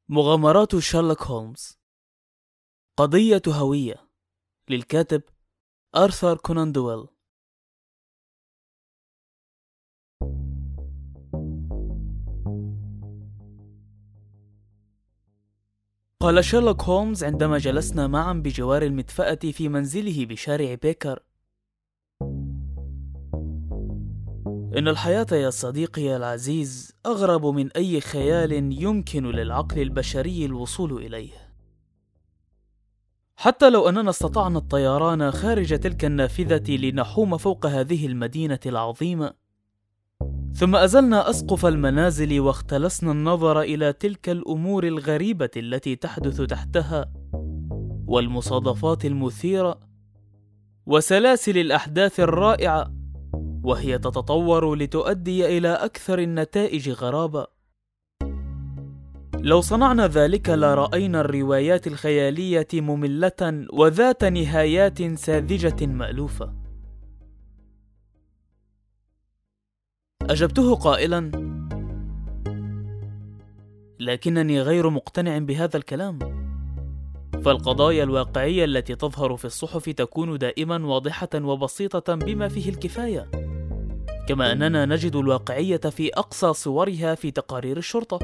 مغامرات شارلوك هولمز. قضية هوية، للكاتب آرثر كونان دويل. قال شارلوك هولمز عندما جلسنا معا بجوار المدفأة في منزله بشارع بيكر: إن الحياة يا صديقي العزيز أغرب من أي خيال يمكن للعقل البشري الوصول إليه. حتى لو أننا استطعنا الطيران خارج تلك النافذة لنحوم فوق هذه المدينة العظيمة، ثم أزلنا أسقف المنازل واختلسنا النظر إلى تلك الأمور الغريبة التي تحدث تحتها، والمصادفات المثيرة، وسلاسل الأحداث الرائعة، وهي تتطور لتؤدي إلى أكثر النتائج غرابة. لو صنعنا ذلك لرأينا الروايات الخيالية مملة وذات نهايات ساذجة مألوفة. أجبته قائلا: لكنني غير مقتنع بهذا الكلام، فالقضايا الواقعية التي تظهر في الصحف تكون دائما واضحة وبسيطة بما فيه الكفاية، كما أننا نجد الواقعية في أقصى صورها في تقارير الشرطة.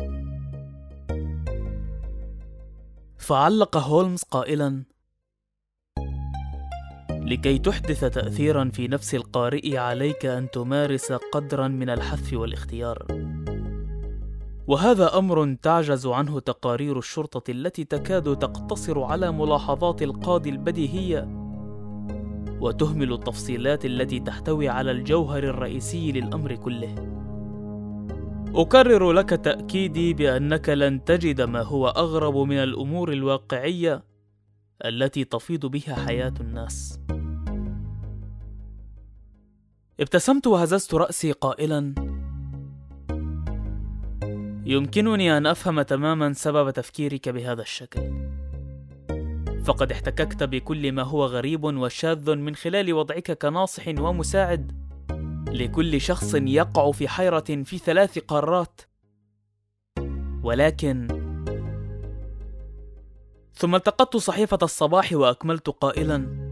فعلق هولمز قائلا: لكي تحدث تأثيرا في نفس القارئ عليك أن تمارس قدرا من الحث والاختيار، وهذا أمر تعجز عنه تقارير الشرطة التي تكاد تقتصر على ملاحظات القاضي البديهية، وتهمل التفصيلات التي تحتوي على الجوهر الرئيسي للأمر كله. أكرر لك تأكيدي بأنك لن تجد ما هو أغرب من الأمور الواقعية التي تفيض بها حياة الناس. ابتسمت وهززت رأسي قائلا: يمكنني أن أفهم تماما سبب تفكيرك بهذا الشكل، فقد احتككت بكل ما هو غريب وشاذ من خلال وضعك كناصح ومساعد لكل شخص يقع في حيرة في 3 قارات. ولكن ثم التقطت صحيفة الصباح وأكملت قائلا: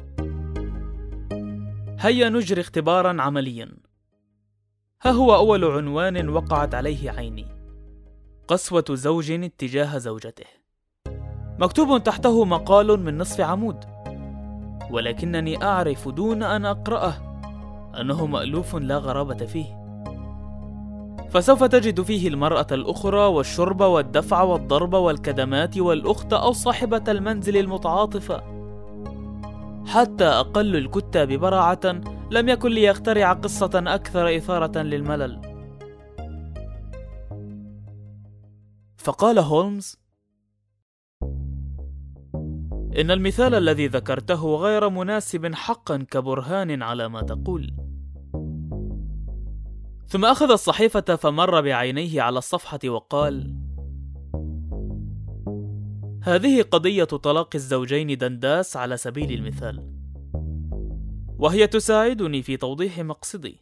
هيا نجري اختبارا عمليا. ها هو أول عنوان وقعت عليه عيني: قسوة زوج اتجاه زوجته. مكتوب تحته مقال من نصف عمود، ولكنني أعرف دون أن أقرأه أنه مألوف لا غرابة فيه، فسوف تجد فيه المرأة الأخرى والشرب والدفع والضرب والكدمات والأخت أو صاحبة المنزل المتعاطفة. حتى أقل الكتاب براعة لم يكن ليخترع قصة أكثر إثارة للملل. فقال هولمز: إن المثال الذي ذكرته غير مناسب حقا كبرهان على ما تقول. ثم أخذ الصحيفة فمر بعينيه على الصفحة وقال: هذه قضية طلاق الزوجين دنداس على سبيل المثال، وهي تساعدني في توضيح مقصدي.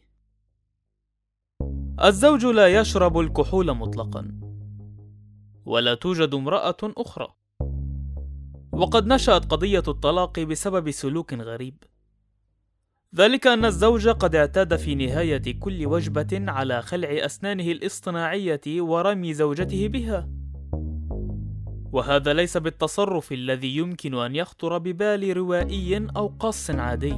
الزوج لا يشرب الكحول مطلقا، ولا توجد امرأة أخرى، وقد نشأت قضية الطلاق بسبب سلوك غريب، ذلك أن الزوج قد اعتاد في نهاية كل وجبة على خلع أسنانه الاصطناعية ورمي زوجته بها، وهذا ليس بالتصرف الذي يمكن أن يخطر ببال روائي أو قاص عادي.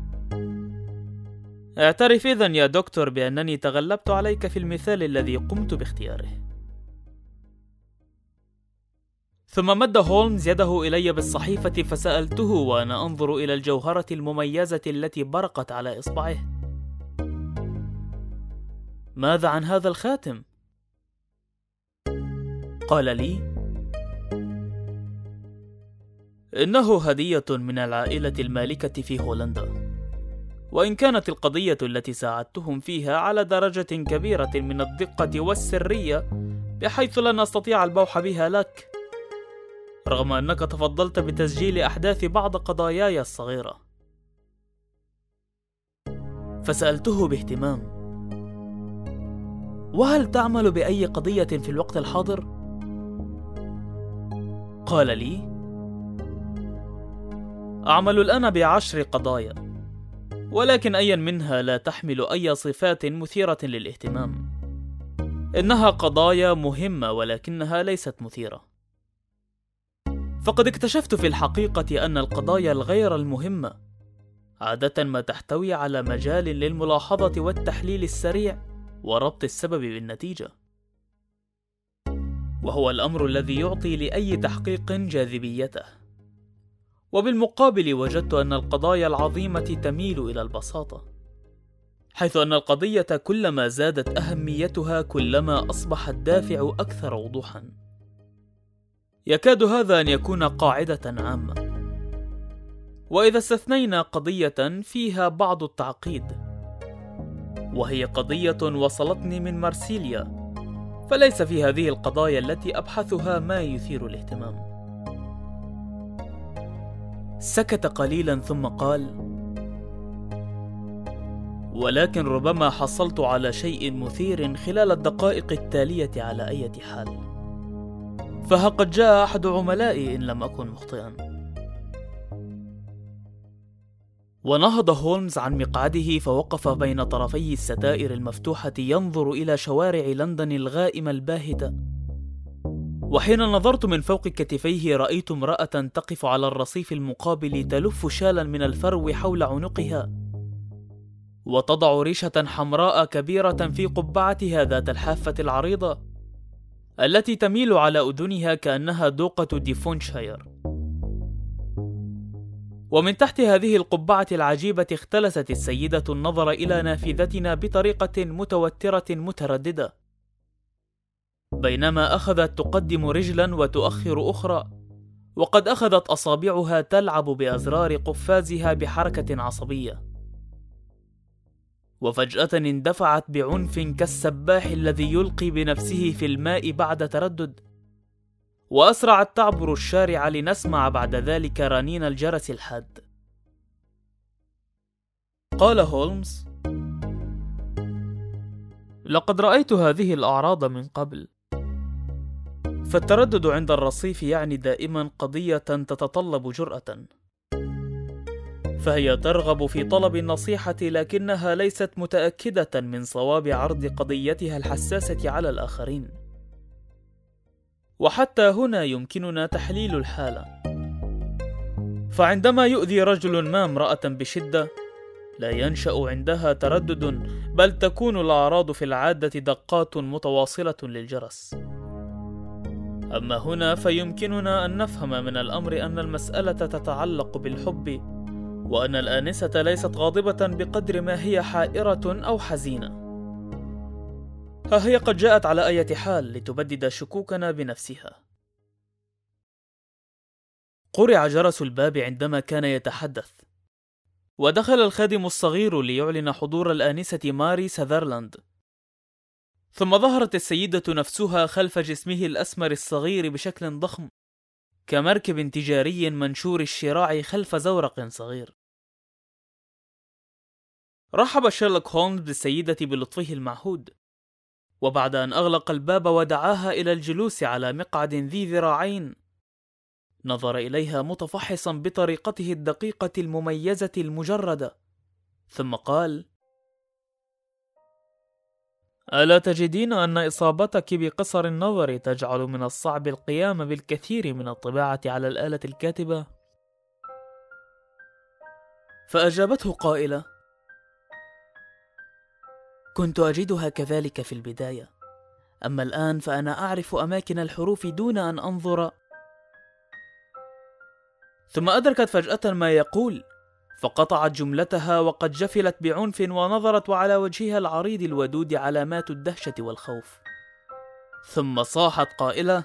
اعترف إذن يا دكتور بأنني تغلبت عليك في المثال الذي قمت باختياره. ثم مد هولمز يده إلي بالصحيفة فسألته وأنا أنظر إلى الجوهرة المميزة التي برقت على إصبعه: ماذا عن هذا الخاتم؟ قال لي: إنه هدية من العائلة المالكة في هولندا، وإن كانت القضية التي ساعدتهم فيها على درجة كبيرة من الدقة والسرية بحيث لن أستطيع البوح بها لك، رغم أنك تفضلت بتسجيل أحداث بعض قضاياي الصغيرة. فسألته باهتمام: وهل تعمل بأي قضية في الوقت الحاضر؟ قال لي: أعمل الآن ب10 قضايا، ولكن أي منها لا تحمل أي صفات مثيرة للاهتمام. إنها قضايا مهمة ولكنها ليست مثيرة. فقد اكتشفت في الحقيقة أن القضايا الغير المهمة عادة ما تحتوي على مجال للملاحظة والتحليل السريع وربط السبب بالنتيجة، وهو الأمر الذي يعطي لأي تحقيق جاذبيته. وبالمقابل وجدت أن القضايا العظيمة تميل إلى البساطة، حيث أن القضية كلما زادت أهميتها كلما أصبح الدافع أكثر وضوحا. يكاد هذا أن يكون قاعدة عامة، وإذا استثنينا قضية فيها بعض التعقيد، وهي قضية وصلتني من مارسيليا، فليس في هذه القضايا التي أبحثها ما يثير الاهتمام. سكت قليلا ثم قال: ولكن ربما حصلت على شيء مثير خلال الدقائق التالية على أي حال، فها قد جاء أحد عملائي إن لم أكن مخطئا. ونهض هولمز عن مقعده فوقف بين طرفي الستائر المفتوحة ينظر إلى شوارع لندن الغائمة الباهتة. وحين نظرت من فوق كتفيه رأيت امرأة تقف على الرصيف المقابل تلف شالا من الفرو حول عنقها، وتضع ريشة حمراء كبيرة في قبعتها ذات الحافة العريضة التي تميل على أذنها كأنها دوقة ديفونشاير. ومن تحت هذه القبعة العجيبة اختلست السيدة النظر إلى نافذتنا بطريقة متوترة مترددة، بينما أخذت تقدم رجلا وتؤخر أخرى، وقد أخذت أصابعها تلعب بأزرار قفازها بحركة عصبية. وفجأة اندفعت بعنف كالسباح الذي يلقي بنفسه في الماء بعد تردد، وأسرعت تعبر الشارع لنسمع بعد ذلك رنين الجرس الحاد. قال هولمز: لقد رأيت هذه الأعراض من قبل. فالتردد عند الرصيف يعني دائما قضية تتطلب جرأة، فهي ترغب في طلب النصيحة لكنها ليست متأكدة من صواب عرض قضيتها الحساسة على الآخرين. وحتى هنا يمكننا تحليل الحالة، فعندما يؤذي رجل ما امرأة بشدة لا ينشأ عندها تردد، بل تكون الأعراض في العادة دقات متواصلة للجرس. أما هنا فيمكننا أن نفهم من الأمر أن المسألة تتعلق بالحب، وأن الآنسة ليست غاضبة بقدر ما هي حائرة أو حزينة. ها هي قد جاءت على أي حال لتبدد شكوكنا بنفسها. قرع جرس الباب عندما كان يتحدث، ودخل الخادم الصغير ليعلن حضور الآنسة ماري ساذرلاند. ثم ظهرت السيدة نفسها خلف جسمه الأسمر الصغير بشكل ضخم، كمركب تجاري منشور الشراع خلف زورق صغير. رحب شيرلوك هولمز بالسيدة بلطفه المعهود، وبعد أن أغلق الباب ودعاها إلى الجلوس على مقعد ذي ذراعين، نظر إليها متفحصا بطريقته الدقيقة المميزة المجردة، ثم قال: ألا تجدين أن إصابتك بقصر النظر تجعل من الصعب القيام بالكثير من الطباعة على الآلة الكاتبة؟ فأجابته قائلة: كنت أجدها كذلك في البداية، أما الآن فأنا أعرف أماكن الحروف دون أن أنظر. ثم أدركت فجأة ما يقول، فقطعت جملتها وقد جفلت بعنف، ونظرت وعلى وجهها العريض الودود علامات الدهشة والخوف، ثم صاحت قائلة: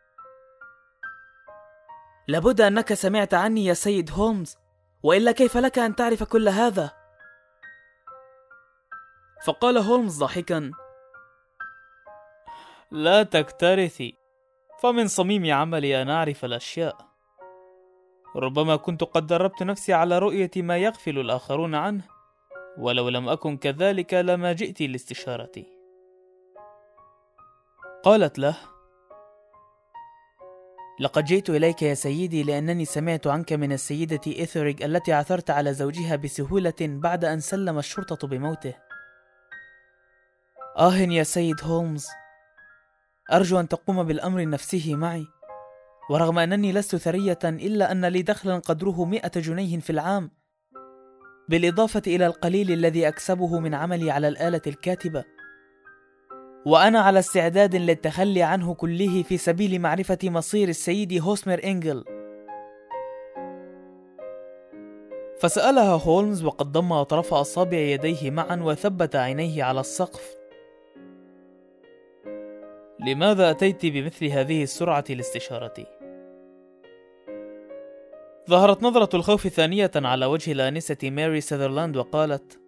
لابد أنك سمعت عني يا سيد هولمز، وإلا كيف لك أن تعرف كل هذا؟ فقال هولمز ضاحكا: لا تكترثي، فمن صميم عملي أن أعرف الأشياء. ربما كنت قد دربت نفسي على رؤية ما يغفل الآخرون عنه، ولو لم أكن كذلك لما جئت لاستشارتي. قالت له: لقد جئت إليك يا سيدي لأنني سمعت عنك من السيدة إيثريغ التي عثرت على زوجها بسهولة بعد أن سلم الشرطة بموته. يا سيد هولمز، أرجو أن تقوم بالأمر نفسه معي، ورغم أنني لست ثرية إلا أن لي دخلا قدره 100 جنيه في العام، بالإضافة إلى القليل الذي أكسبه من عملي على الآلة الكاتبة، وأنا على استعداد للتخلي عنه كله في سبيل معرفة مصير السيد هوسمر إنجل. فسألها هولمز وقد ضم أطراف أصابع يديه معا وثبت عينيه على السقف: لماذا أتيت بمثل هذه السرعة لاستشارتي؟ ظهرت نظرة الخوف ثانية على وجه الآنسة ماري ساذرلاند وقالت: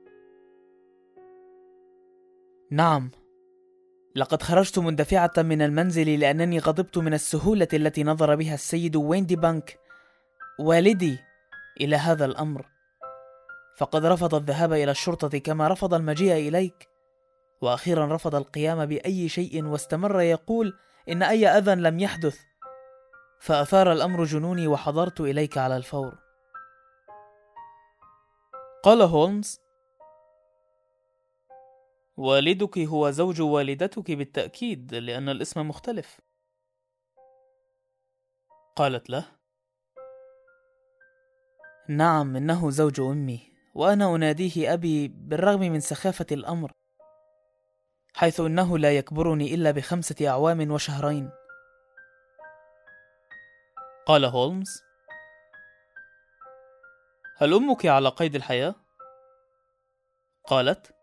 نعم، لقد خرجت مندفعة من المنزل لأنني غضبت من السهولة التي نظر بها السيد ويندي بانك والدي إلى هذا الأمر، فقد رفض الذهاب إلى الشرطة كما رفض المجيء إليك، وأخيرا رفض القيام بأي شيء واستمر يقول إن أي أذى لم يحدث، فأثار الأمر جنوني وحضرت إليك على الفور. قال هولمز: والدك هو زوج والدتك بالتأكيد، لأن الاسم مختلف. قالت له: نعم، إنه زوج أمي، وأنا أناديه أبي بالرغم من سخافة الأمر، حيث إنه لا يكبرني إلا ب5 أعوام وشهرين. قال هولمز: هل أمك على قيد الحياة؟ قالت: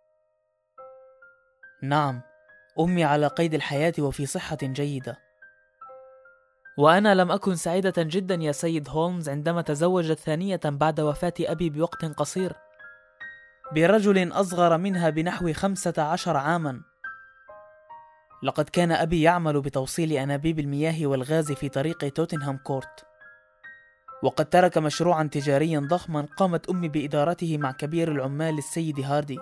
نعم، أمي على قيد الحياة وفي صحة جيدة. وأنا لم أكن سعيدة جدا يا سيد هولمز عندما تزوجت ثانية بعد وفاة أبي بوقت قصير برجل أصغر منها بنحو 15 عاما. لقد كان أبي يعمل بتوصيل أنابيب المياه والغاز في طريق توتنهام كورت، وقد ترك مشروعا تجاريا ضخما قامت أمي بإدارته مع كبير العمال السيد هاردي،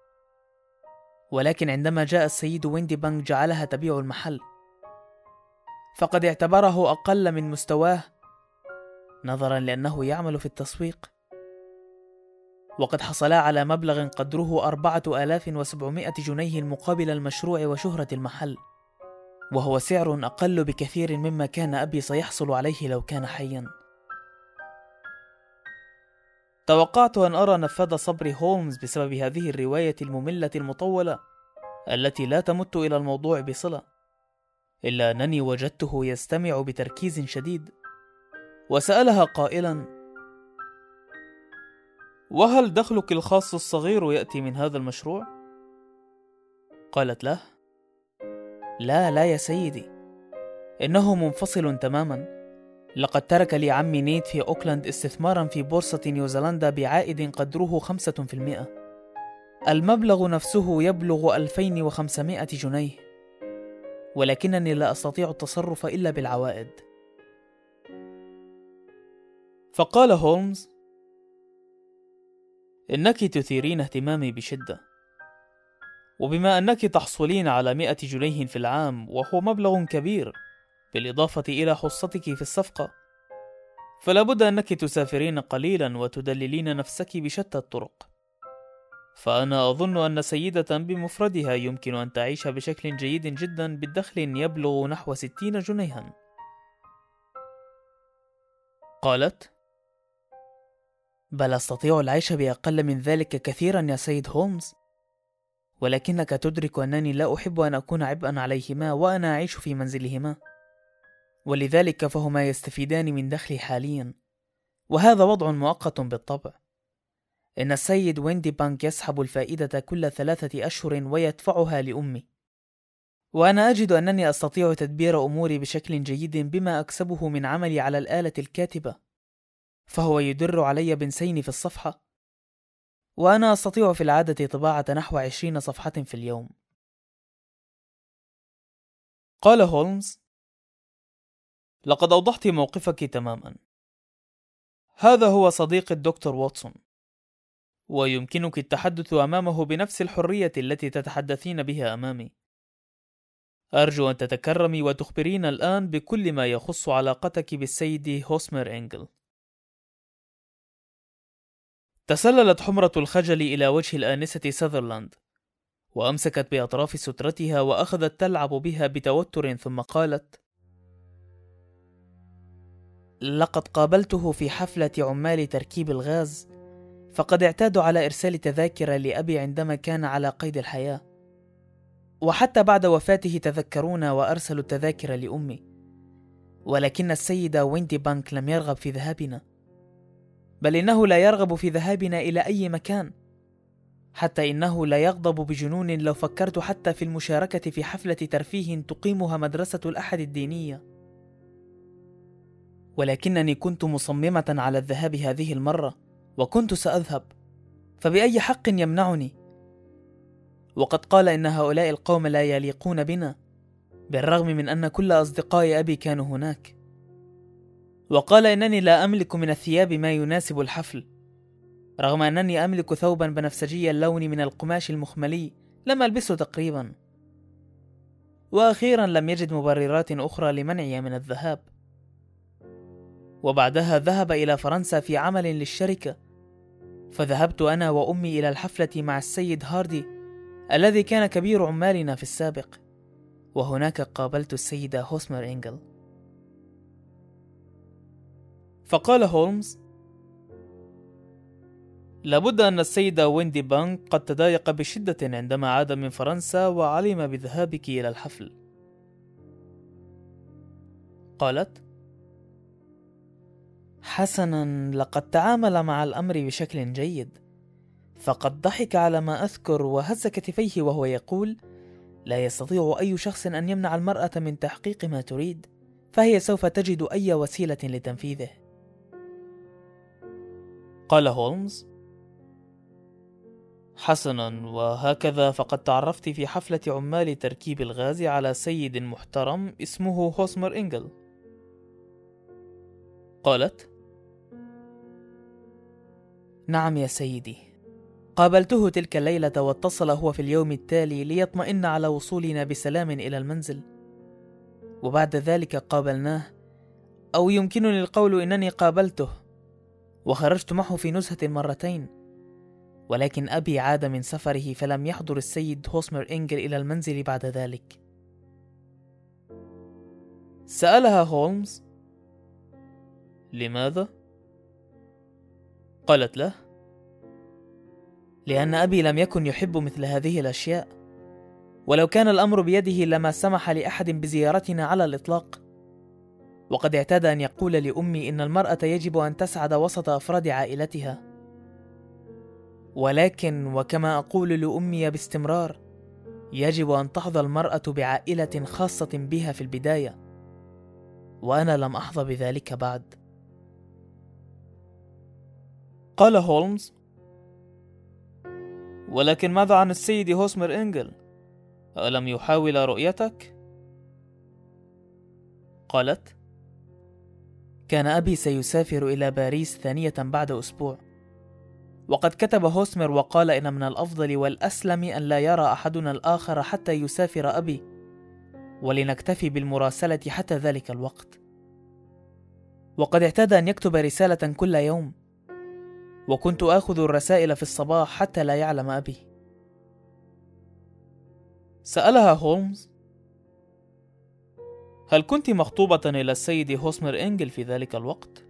ولكن عندما جاء السيد ويندي بانك جعلها تبيع المحل، فقد اعتبره أقل من مستواه نظرا لأنه يعمل في التسويق، وقد حصلا على مبلغ قدره 4700 جنيه مقابل المشروع وشهرة المحل، وهو سعر أقل بكثير مما كان أبي سيحصل عليه لو كان حيا. توقعت أن أرى نفاذ صبر هولمز بسبب هذه الرواية المملة المطولة التي لا تمت إلى الموضوع بصلة، إلا أنني وجدته يستمع بتركيز شديد، وسألها قائلا: وهل دخلك الخاص الصغير يأتي من هذا المشروع؟ قالت له: لا يا سيدي، إنه منفصل تماما. لقد ترك لي عمي نيت في أوكلاند استثمارا في بورصة نيوزيلندا بعائد قدره 5%. المبلغ نفسه يبلغ 2500 جنيه، ولكنني لا أستطيع التصرف إلا بالعوائد. فقال هولمز: إنك تثيرين اهتمامي بشدة، وبما أنك تحصلين على 100 جنيه في العام وهو مبلغ كبير بالإضافة إلى حصتك في الصفقة، فلا بد أنك تسافرين قليلا وتدللين نفسك بشتى الطرق، فأنا أظن أن سيدة بمفردها يمكن أن تعيش بشكل جيد جدا بالدخل يبلغ نحو 60 جنيها. قالت: بل أستطيع العيش بأقل من ذلك كثيرا يا سيد هولمز، ولكنك تدرك أنني لا أحب أن أكون عبئا عليهما وأنا أعيش في منزلهما، ولذلك فهما يستفيدان من دخلي حاليا، وهذا وضع مؤقت بالطبع. إن السيد ويندي بانك يسحب الفائدة كل 3 أشهر ويدفعها لأمي، وأنا أجد أنني أستطيع تدبير أموري بشكل جيد بما أكسبه من عملي على الآلة الكاتبة، فهو يدر علي بنسين في الصفحة، وأنا أستطيع في العادة طباعة نحو 20 صفحة في اليوم. قال هولمز: لقد أوضحت موقفك تماما. هذا هو صديق الدكتور واتسون، ويمكنك التحدث أمامه بنفس الحرية التي تتحدثين بها أمامي. أرجو أن تتكرمي وتخبرين الآن بكل ما يخص علاقتك بالسيد هوسمر إنجل. تسللت حمرة الخجل إلى وجه الآنسة ساذرلاند، وأمسكت بأطراف سترتها وأخذت تلعب بها بتوتر، ثم قالت: لقد قابلته في حفلة عمال تركيب الغاز، فقد اعتادوا على إرسال تذاكر لأبي عندما كان على قيد الحياة، وحتى بعد وفاته تذكرون وأرسلوا التذاكر لأمي، ولكن السيد ويندي بانك لم يرغب في ذهابنا، بل إنه لا يرغب في ذهابنا إلى أي مكان، حتى إنه لا يغضب بجنون لو فكرت حتى في المشاركة في حفلة ترفيه تقيمها مدرسة الأحد الدينية. ولكنني كنت مصممة على الذهاب هذه المرة، وكنت سأذهب، فبأي حق يمنعني؟ وقد قال إن هؤلاء القوم لا يليقون بنا، بالرغم من أن كل أصدقاء أبي كانوا هناك. وقال إنني لا أملك من الثياب ما يناسب الحفل، رغم أنني أملك ثوبا بنفسجي اللون من القماش المخملي لم ألبسه تقريبا. وأخيرا لم يجد مبررات أخرى لمنعي من الذهاب. وبعدها ذهب إلى فرنسا في عمل للشركة، فذهبت أنا وأمي إلى الحفلة مع السيد هاردي الذي كان كبير عمالنا في السابق، وهناك قابلت السيدة هوسمر إنجل. فقال هولمز: لابد أن السيد ويندي بانك قد تضايق بشدة عندما عاد من فرنسا وعلم بذهابك إلى الحفل. قالت: حسنا، لقد تعامل مع الأمر بشكل جيد، فقد ضحك على ما أذكر وهز كتفيه وهو يقول: لا يستطيع أي شخص أن يمنع المرأة من تحقيق ما تريد، فهي سوف تجد أي وسيلة لتنفيذه. قال هولمز: حسنا، وهكذا فقد تعرفت في حفلة عمال تركيب الغاز على سيد محترم اسمه هوسمر إنجل. قالت: نعم يا سيدي، قابلته تلك الليلة، واتصل هو في اليوم التالي ليطمئن على وصولنا بسلام إلى المنزل، وبعد ذلك قابلناه، أو يمكنني القول إنني قابلته، وخرجت معه في نزهة مرتين، ولكن أبي عاد من سفره فلم يحضر السيد هوسمر إنجل إلى المنزل بعد ذلك. سألها هولمز: لماذا؟ قالت له: لأن أبي لم يكن يحب مثل هذه الأشياء، ولو كان الأمر بيده لما سمح لأحد بزيارتنا على الإطلاق، وقد اعتاد أن يقول لأمي إن المرأة يجب أن تسعد وسط أفراد عائلتها، ولكن وكما أقول لأمي باستمرار، يجب أن تحظى المرأة بعائلة خاصة بها في البداية، وأنا لم أحظى بذلك بعد. قال هولمز: ولكن ماذا عن السيد هوسمر إنجل؟ ألم يحاول رؤيتك؟ قالت: كان أبي سيسافر إلى باريس ثانية بعد أسبوع، وقد كتب هوسمر وقال إن من الأفضل والأسلم أن لا يرى أحدنا الآخر حتى يسافر أبي، ولنكتفي بالمراسلة حتى ذلك الوقت. وقد اعتاد أن يكتب رسالة كل يوم، وكنت آخذ الرسائل في الصباح حتى لا يعلم أبي. سألها هولمز: هل كنت مخطوبة إلى السيد هوسمر إنجل في ذلك الوقت؟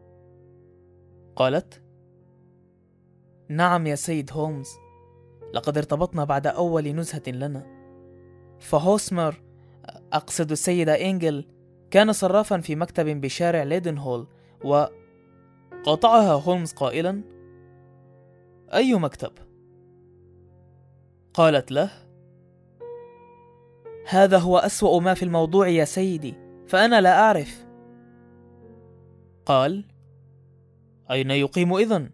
قالت: نعم يا سيد هولمز، لقد ارتبطنا بعد أول نزهة لنا، فهوسمر، أقصد السيدة إنجل، كان صرافا في مكتب بشارع ليدنهول. قاطعها هولمز قائلا: أي مكتب؟ قالت له: هذا هو أسوأ ما في الموضوع يا سيدي، فأنا لا أعرف. قال: أين يقيم إذن؟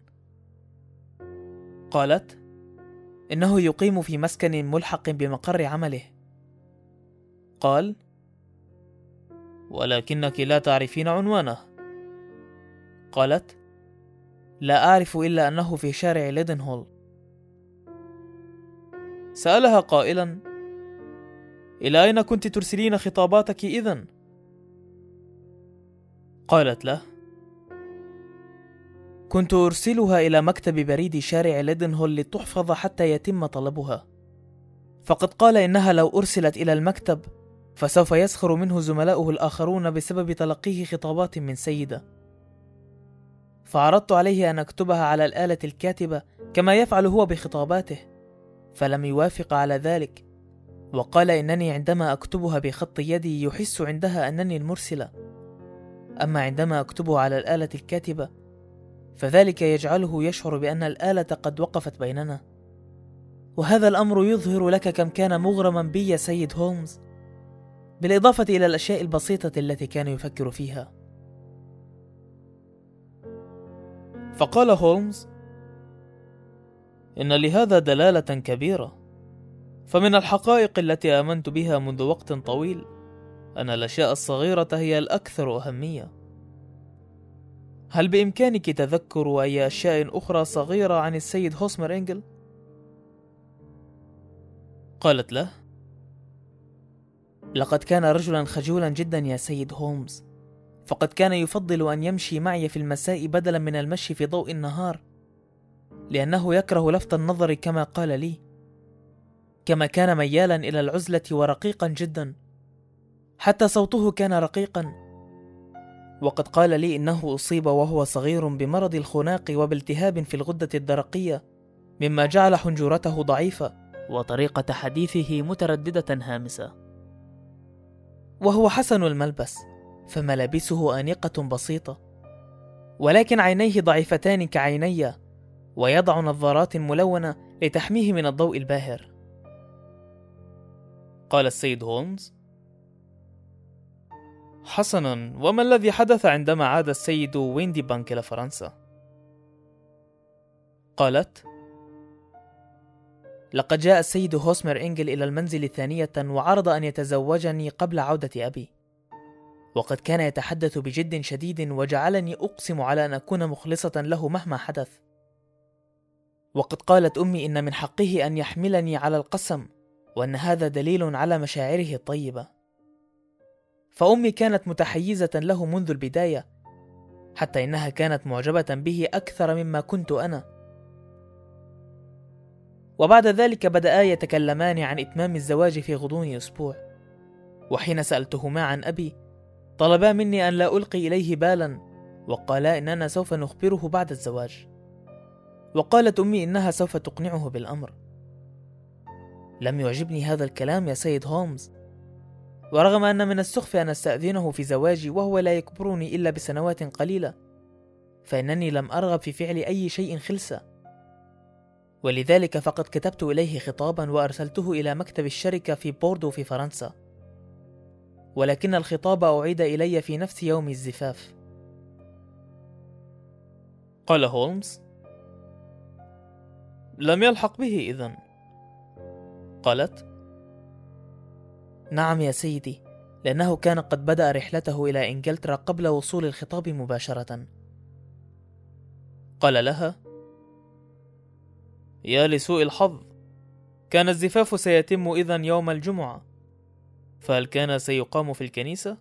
قالت: إنه يقيم في مسكن ملحق بمقر عمله. قال: ولكنك لا تعرفين عنوانه. قالت: لا أعرف إلا أنه في شارع ليدنهول. سألها قائلا: إلى أين كنت ترسلين خطاباتك إذن؟ قالت له: كنت أرسلها إلى مكتب بريد شارع ليدنهول لتحفظ حتى يتم طلبها، فقد قال إنها لو أرسلت إلى المكتب فسوف يسخر منه زملاؤه الآخرون بسبب تلقيه خطابات من سيدة، فعرضت عليه أن أكتبها على الآلة الكاتبة كما يفعل هو بخطاباته، فلم يوافق على ذلك، وقال إنني عندما أكتبها بخط يدي يحس عندها أنني المرسلة، أما عندما أكتبه على الآلة الكاتبة فذلك يجعله يشعر بأن الآلة قد وقفت بيننا. وهذا الأمر يظهر لك كم كان مغرما بي يا سيد هولمز، بالإضافة إلى الأشياء البسيطة التي كان يفكر فيها. فقال هولمز: إن لهذا دلالة كبيرة، فمن الحقائق التي آمنت بها منذ وقت طويل أن الأشياء الصغيرة هي الأكثر أهمية. هل بإمكانك تذكر أي أشياء أخرى صغيرة عن السيد هوسمر إنجل؟ قالت له: لقد كان رجلا خجولا جدا يا سيد هولمز، فقد كان يفضل أن يمشي معي في المساء بدلا من المشي في ضوء النهار، لأنه يكره لفت النظر كما قال لي، كما كان ميالا إلى العزلة ورقيقا جدا، حتى صوته كان رقيقا، وقد قال لي إنه أصيب وهو صغير بمرض الخناق وبالتهاب في الغدة الدرقية، مما جعل حنجرته ضعيفة وطريقة حديثه مترددة هامسة، وهو حسن الملبس، فملابسه آنقة بسيطة، ولكن عينيه ضعيفتان كعيني، ويضع نظارات ملونة لتحميه من الضوء الباهر. قال السيد هولمز: حسنا، وما الذي حدث عندما عاد السيد ويندي بانك إلى فرنسا؟ قالت: لقد جاء السيد هوسمر إنجل إلى المنزل ثانية وعرض أن يتزوجني قبل عودة أبي، وقد كان يتحدث بجد شديد وجعلني أقسم على أن أكون مخلصة له مهما حدث، وقد قالت أمي إن من حقه أن يحملني على القسم، وأن هذا دليل على مشاعره الطيبة، فأمي كانت متحيزة له منذ البداية، حتى إنها كانت معجبة به أكثر مما كنت أنا. وبعد ذلك بدأا يتكلمان عن إتمام الزواج في غضون أسبوع، وحين سألتهما عن أبي طلبا مني أن لا ألقي إليه بالا، وقالا إننا سوف نخبره بعد الزواج، وقالت أمي إنها سوف تقنعه بالأمر. لم يعجبني هذا الكلام يا سيد هولمز، ورغم أن من السخف أن أستأذنه في زواجي وهو لا يكبرني إلا بسنوات قليلة، فإنني لم أرغب في فعل أي شيء خلسة، ولذلك فقد كتبت إليه خطابا وأرسلته إلى مكتب الشركة في بوردو في فرنسا، ولكن الخطاب أعيد إلي في نفس يوم الزفاف. قال هولمز: لم يلحق به إذن؟ قالت: نعم يا سيدي، لأنه كان قد بدأ رحلته إلى إنجلترا قبل وصول الخطاب مباشرة. قال لها: يا لسوء الحظ، كان الزفاف سيتم إذن يوم الجمعة، فهل كان سيقام في الكنيسة؟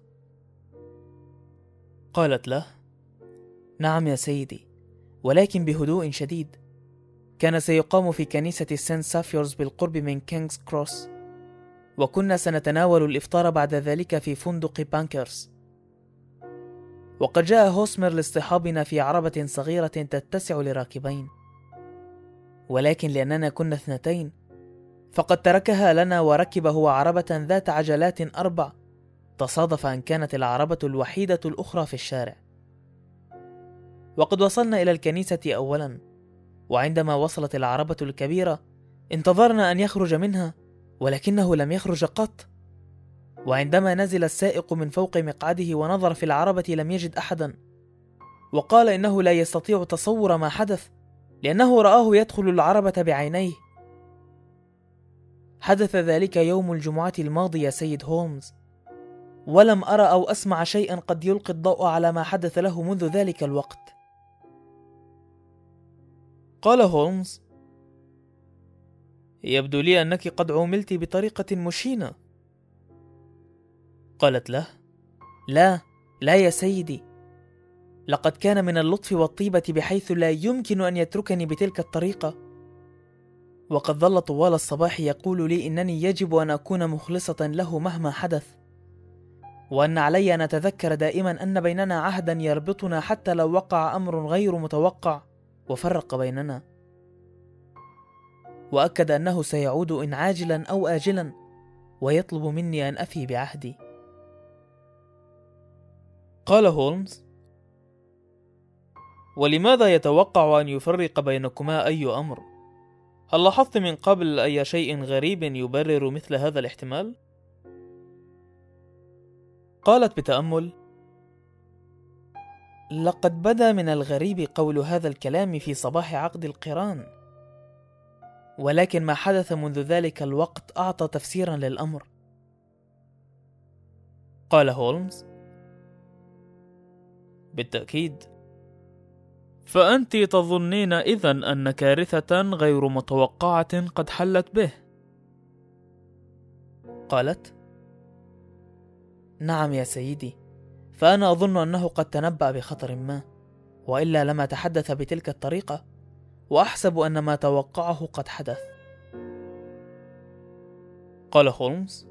قالت له: نعم يا سيدي، ولكن بهدوء شديد، كان سيقام في كنيسة سانت سافيورز بالقرب من كينغز كروس، وكنا سنتناول الإفطار بعد ذلك في فندق بانكرز. وقد جاء هوسمر لاصطحابنا في عربة صغيرة تتسع لراكبين، ولكن لأننا كنا 2 فقد تركها لنا وركب هو عربة ذات عجلات 4. تصادف أن كانت العربة الوحيدة الأخرى في الشارع. وقد وصلنا إلى الكنيسة أولا، وعندما وصلت العربة الكبيرة انتظرنا أن يخرج منها، ولكنه لم يخرج قط. وعندما نزل السائق من فوق مقعده ونظر في العربة لم يجد أحدا، وقال إنه لا يستطيع تصور ما حدث، لأنه رآه يدخل العربة بعينيه. حدث ذلك يوم الجمعة الماضي يا سيد هولمز، ولم أرى أو أسمع شيئا قد يلقي الضوء على ما حدث له منذ ذلك الوقت. قال هولمز: يبدو لي أنك قد عوملت بطريقة مشينة. قالت له: لا، لا يا سيدي، لقد كان من اللطف والطيبة بحيث لا يمكن أن يتركني بتلك الطريقة، وقد ظل طوال الصباح يقول لي إنني يجب أن أكون مخلصة له مهما حدث، وأن علي أن أتذكر دائما أن بيننا عهدا يربطنا حتى لو وقع أمر غير متوقع وفرق بيننا، وأكد أنه سيعود إن عاجلا أو آجلا ويطلب مني أن أفي بعهدي. قال هولمز: ولماذا يتوقع أن يفرق بينكما أي أمر؟ هل لاحظت من قبل أي شيء غريب يبرر مثل هذا الاحتمال؟ قالت بتأمل: لقد بدا من الغريب قول هذا الكلام في صباح عقد القران، ولكن ما حدث منذ ذلك الوقت أعطى تفسيرا للأمر. قال هولمز: بالتأكيد، فأنت تظنين إذن أن كارثة غير متوقعة قد حلت به؟ قالت: نعم يا سيدي، فأنا أظن أنه قد تنبأ بخطر ما، وإلا لما تحدث بتلك الطريقة، وأحسب أن ما توقعه قد حدث. قال هولمز: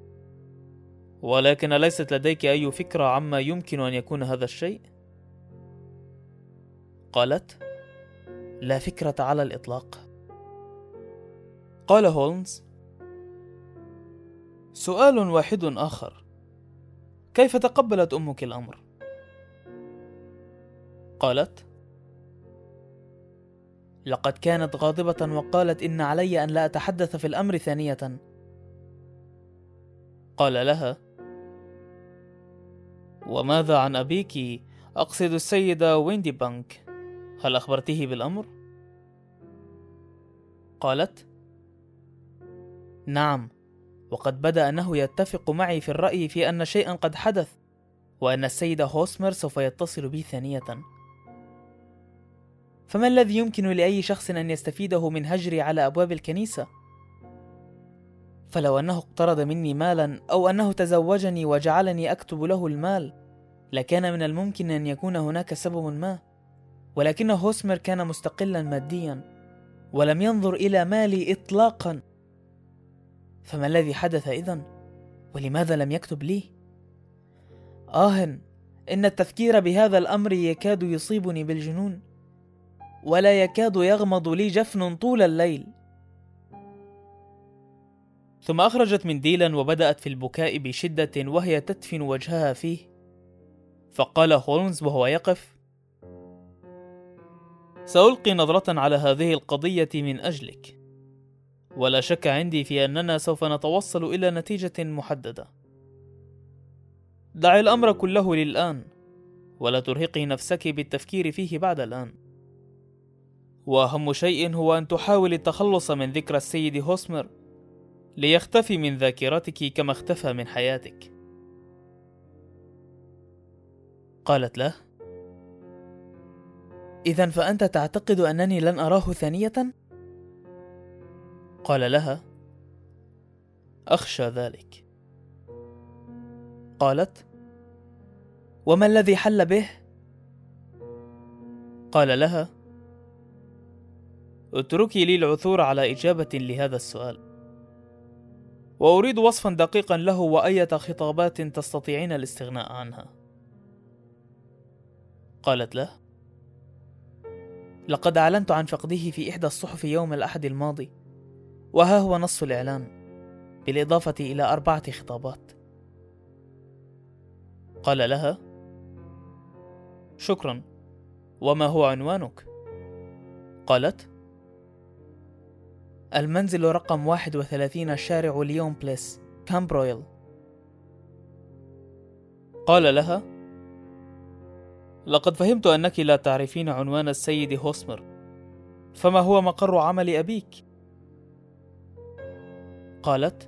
ولكن ليست لديك أي فكرة عما يمكن أن يكون هذا الشيء؟ قالت: لا فكرة على الإطلاق. قال هولمز: سؤال واحد آخر، كيف تقبلت أمك الأمر؟ قالت: لقد كانت غاضبة وقالت إن علي أن لا أتحدث في الأمر ثانية. قال لها: وماذا عن أبيك، أقصد السيدة ويندي بانك، هل أخبرته بالأمر؟ قالت: نعم، وقد بدأ أنه يتفق معي في الرأي في أن شيئا قد حدث، وأن السيد هوسمر سوف يتصل بي ثانية. فما الذي يمكن لأي شخص أن يستفيده من هجري على أبواب الكنيسة؟ فلو أنه اقترض مني مالا أو أنه تزوجني وجعلني أكتب له المال لكان من الممكن أن يكون هناك سبب ما، ولكن هوسمر كان مستقلا ماديا ولم ينظر إلى مالي إطلاقا. فما الذي حدث إذن؟ ولماذا لم يكتب لي؟ إن التفكير بهذا الأمر يكاد يصيبني بالجنون، ولا يكاد يغمض لي جفن طول الليل. ثم أخرجت منديلا وبدأت في البكاء بشدة وهي تدفن وجهها فيه. فقال هولمز وهو يقف: سألقي نظرة على هذه القضية من أجلك، ولا شك عندي في أننا سوف نتوصل إلى نتيجة محددة. دعي الأمر كله للآن، ولا ترهقي نفسك بالتفكير فيه بعد الآن. وأهم شيء هو أن تحاول التخلص من ذكرى السيد هوسمر ليختفي من ذاكرتك كما اختفى من حياتك. قالت له: إذن فأنت تعتقد أنني لن أراه ثانية؟ قال لها: أخشى ذلك. قالت: وما الذي حل به؟ قال لها: اتركي لي العثور على إجابة لهذا السؤال، وأريد وصفا دقيقا له وأية خطابات تستطيعين الاستغناء عنها. قالت له: لقد أعلنت عن فقده في إحدى الصحف يوم الأحد الماضي، وها هو نص الإعلان بالإضافة إلى 4 خطابات. قال لها: شكرا، وما هو عنوانك؟ قالت: المنزل رقم 31 شارع ليون بليس، كامبرويل. قال لها: لقد فهمت أنك لا تعرفين عنوان السيد هوسمر، فما هو مقر عمل أبيك؟ قالت: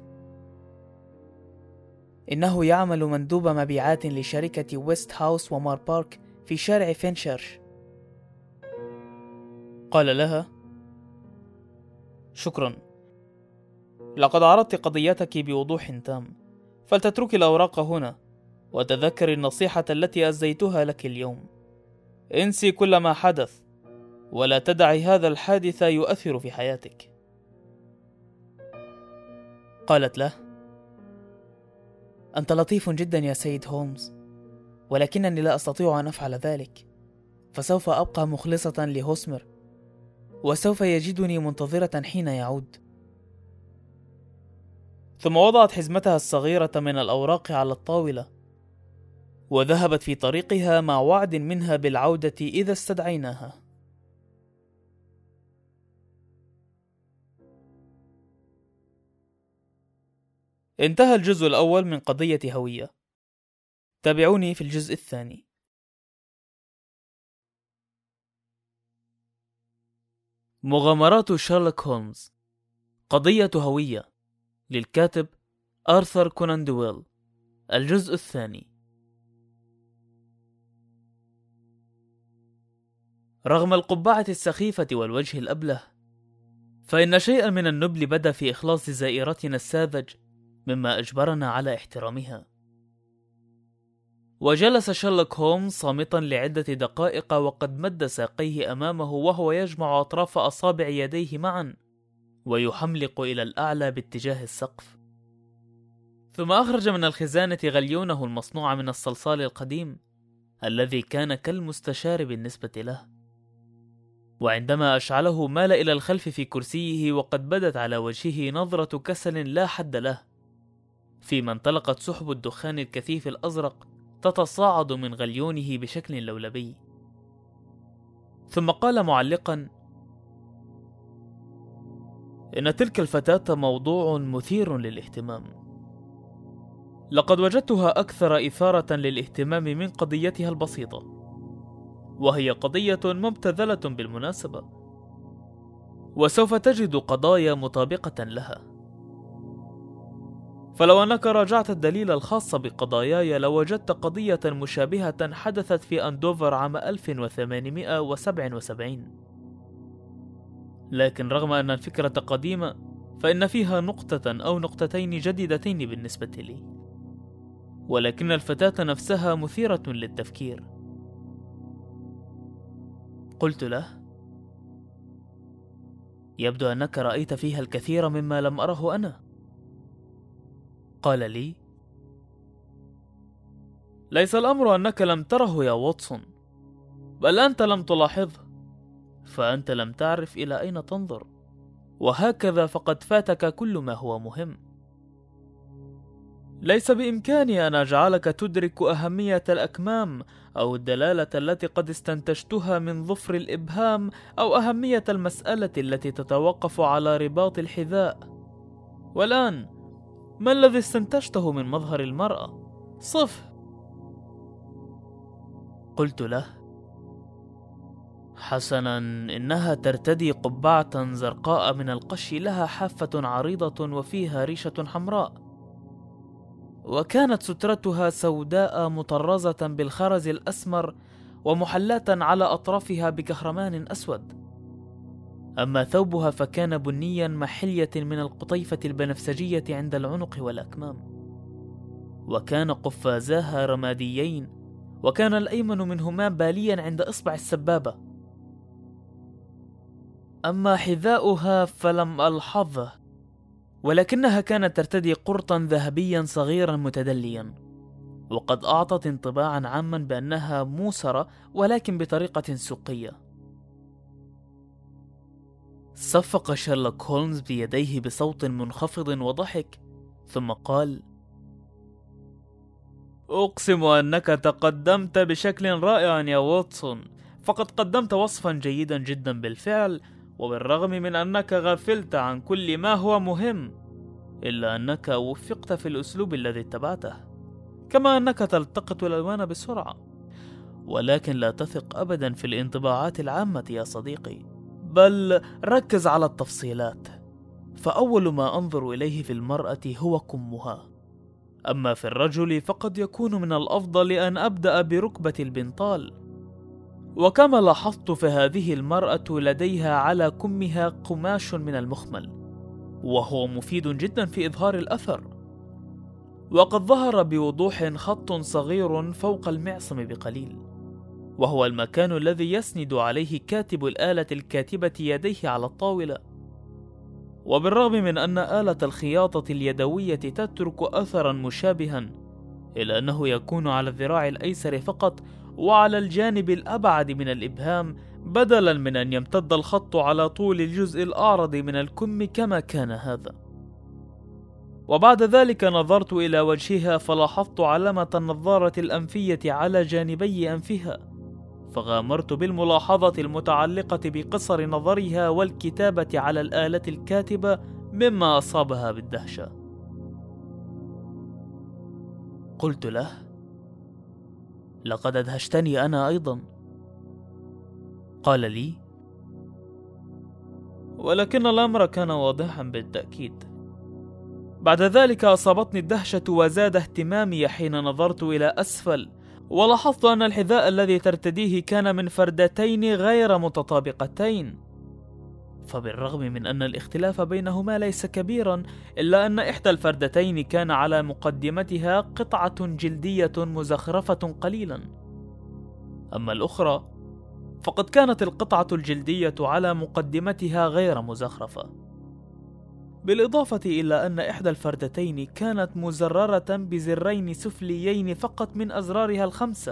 إنه يعمل مندوب مبيعات لشركة ويست هاوس ومار بارك في شارع فينشيرش. قال لها: شكرا، لقد عرضت قضيتك بوضوح تام، فلتتركي الأوراق هنا وتذكري النصيحة التي أزيتها لك اليوم. انسي كل ما حدث ولا تدعي هذا الحادث يؤثر في حياتك. قالت له: أنت لطيف جدا يا سيد هولمز، ولكنني لا أستطيع أن أفعل ذلك، فسوف أبقى مخلصة لهوسمر، وسوف يجدني منتظرة حين يعود. ثم وضعت حزمتها الصغيرة من الأوراق على الطاولة، وذهبت في طريقها مع وعد منها بالعودة إذا استدعيناها. انتهى الجزء الأول من قضية هوية. تابعوني في الجزء الثاني. مغامرات شارلوك هولمز، قضية هوية، للكاتب آرثر كونان دويل، الجزء الثاني. رغم القبعة السخيفة والوجه الأبله، فإن شيئا من النبل بدا في إخلاص زائرتنا الساذج، مما أجبرنا على احترامها. وجلس شارلوك هولمز صامتا لعدة دقائق وقد مد ساقيه أمامه وهو يجمع أطراف أصابع يديه معا ويحملق إلى الأعلى باتجاه السقف. ثم أخرج من الخزانة غليونه المصنوع من الصلصال القديم الذي كان كالمستشار بالنسبة له، وعندما أشعله مال إلى الخلف في كرسيه وقد بدت على وجهه نظرة كسل لا حد له، فيما انطلقت سحب الدخان الكثيف الأزرق تتصاعد من غليونه بشكل لولبي. ثم قال معلقا: إن تلك الفتاة موضوع مثير للاهتمام. لقد وجدتها أكثر إثارة للاهتمام من قضيتها البسيطة، وهي قضية مبتذلة بالمناسبة، وسوف تجد قضايا مطابقة لها. فلو أنك راجعت الدليل الخاص بقضاياي لوجدت قضية مشابهة حدثت في أندوفر عام 1877. لكن رغم أن الفكرة قديمة، فإن فيها نقطة أو نقطتين جديدتين بالنسبة لي، ولكن الفتاة نفسها مثيرة للتفكير. قلت له: يبدو أنك رأيت فيها الكثير مما لم أره أنا. قال لي: ليس الأمر أنك لم تره يا واتسون، بل أنت لم تلاحظه، فأنت لم تعرف إلى أين تنظر، وهكذا فقد فاتك كل ما هو مهم. ليس بإمكاني أن أجعلك تدرك أهمية الأكمام أو الدلالة التي قد استنتجتها من ظفر الإبهام أو أهمية المسألة التي تتوقف على رباط الحذاء. والآن ما الذي استنتجته من مظهر المرأة؟ صف. قلت له: حسنا، إنها ترتدي قبعة زرقاء من القش لها حافة عريضة وفيها ريشة حمراء، وكانت سترتها سوداء مطرزة بالخرز الأسمر ومحلاة على أطرافها بكهرمان أسود. أما ثوبها فكان بنيا مع حلية من القطيفة البنفسجية عند العنق والأكمام، وكان قفازاها رماديين، وكان الأيمن منهما باليا عند إصبع السبابة. أما حذاؤها فلم ألحظه، ولكنها كانت ترتدي قرطا ذهبيا صغيرا متدليا، وقد أعطت انطباعا عاما بأنها موسرة ولكن بطريقة سوقية. صفق شارلوك هولمز بيديه بصوت منخفض وضحك، ثم قال: أقسم أنك تقدمت بشكل رائع يا واتسون، فقد قدمت وصفا جيدا جدا بالفعل، وبالرغم من أنك غفلت عن كل ما هو مهم، إلا أنك وفقت في الأسلوب الذي اتبعته، كما أنك تلتقط الألوان بسرعة. ولكن لا تثق أبدا في الانطباعات العامة يا صديقي، بل ركز على التفصيلات، فأول ما أنظر إليه في المرأة هو كمها، أما في الرجل فقد يكون من الأفضل أن أبدأ بركبة البنطال. وكما لاحظت فهذه المرأة لديها على كمها قماش من المخمل، وهو مفيد جدا في إظهار الأثر. وقد ظهر بوضوح خط صغير فوق المعصم بقليل، وهو المكان الذي يسند عليه كاتب الآلة الكاتبة يديه على الطاولة. وبالرغم من أن آلة الخياطة اليدوية تترك أثرا مشابها، إلا أنه يكون على الذراع الأيسر فقط وعلى الجانب الأبعد من الإبهام، بدلا من أن يمتد الخط على طول الجزء الأعرض من الكم كما كان هذا. وبعد ذلك نظرت إلى وجهها فلاحظت علامة النظارة الأنفية على جانبي أنفها، فغامرت بالملاحظة المتعلقة بقصر نظرها والكتابة على الآلة الكاتبة مما أصابها بالدهشة. قلت له: لقد أدهشتني أنا أيضا. قال لي: ولكن الأمر كان واضحا بالتأكيد. بعد ذلك أصابتني الدهشة وزاد اهتمامي حين نظرت إلى أسفل، ولاحظت أن الحذاء الذي ترتديه كان من فردتين غير متطابقتين. فبالرغم من أن الاختلاف بينهما ليس كبيرا، إلا أن إحدى الفردتين كان على مقدمتها قطعة جلدية مزخرفة قليلا، أما الأخرى فقد كانت القطعة الجلدية على مقدمتها غير مزخرفة، بالإضافة إلى أن إحدى الفردتين كانت مزررة بزرين سفليين فقط من أزرارها ال5،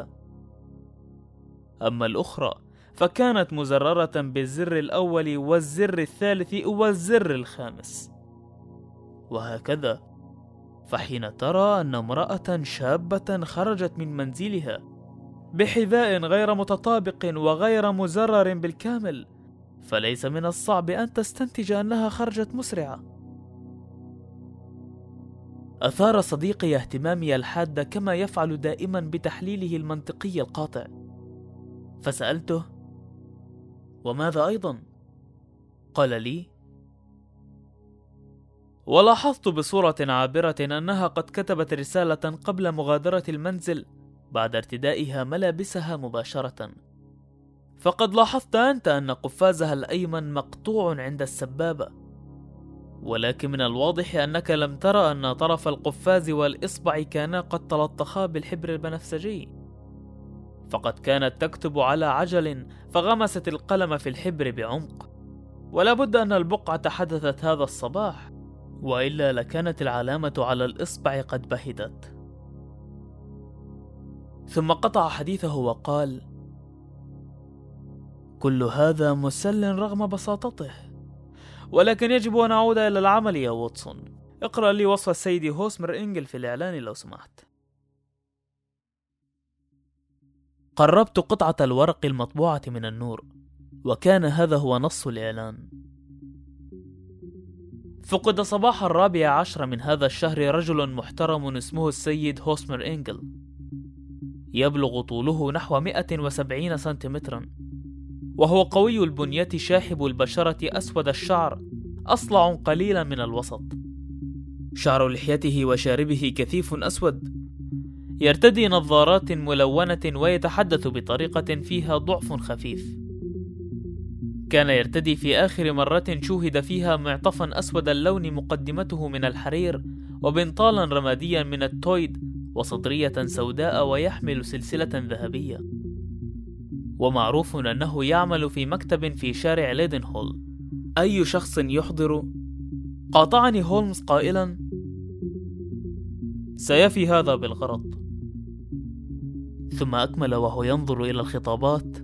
أما الأخرى فكانت مزررة بالزر الأول والزر الثالث والزر الخامس. وهكذا، فحين ترى أن امرأة شابة خرجت من منزلها بحذاء غير متطابق وغير مزرر بالكامل، فليس من الصعب أن تستنتج أنها خرجت مسرعة. أثار صديقي اهتمامي الحاد كما يفعل دائما بتحليله المنطقي القاطع، فسألته: وماذا أيضا؟ قال لي: ولاحظت بصورة عابرة أنها قد كتبت رسالة قبل مغادرة المنزل بعد ارتدائها ملابسها مباشرة، فقد لاحظت أنت أن قفازها الأيمن مقطوع عند السبابة، ولكن من الواضح أنك لم ترى أن طرف القفاز والإصبع كانا قد تلطخا بالحبر البنفسجي، فقد كانت تكتب على عجل فغمست القلم في الحبر بعمق، ولا بد أن البقعة حدثت هذا الصباح، وإلا لكانت العلامة على الإصبع قد بهدت. ثم قطع حديثه وقال: كل هذا مسل رغم بساطته، ولكن يجب أن أعود إلى العمل يا واتسون. اقرأ لي وصف السيد هوسمر إنجل في الإعلان لو سمحت. قربت قطعة الورق المطبوعة من النور، وكان هذا هو نص الإعلان: فقد صباح 14 من هذا الشهر رجل محترم اسمه السيد هوسمر إنجل، يبلغ طوله نحو 170 سنتيمترا، وهو قوي البنية شاحب البشرة أسود الشعر أصلع قليلا من الوسط، شعر لحيته وشاربه كثيف أسود، يرتدي نظارات ملونة ويتحدث بطريقة فيها ضعف خفيف. كان يرتدي في آخر مرة شوهد فيها معطفا أسود اللون مقدمته من الحرير وبنطالا رماديا من التويد وصدرية سوداء ويحمل سلسلة ذهبية. ومعروف أنه يعمل في مكتب في شارع ليدن هول. أي شخص يحضر؟ قاطعني هولمز قائلا: سيفي هذا بالغرض. ثم أكمل وهو ينظر إلى الخطابات: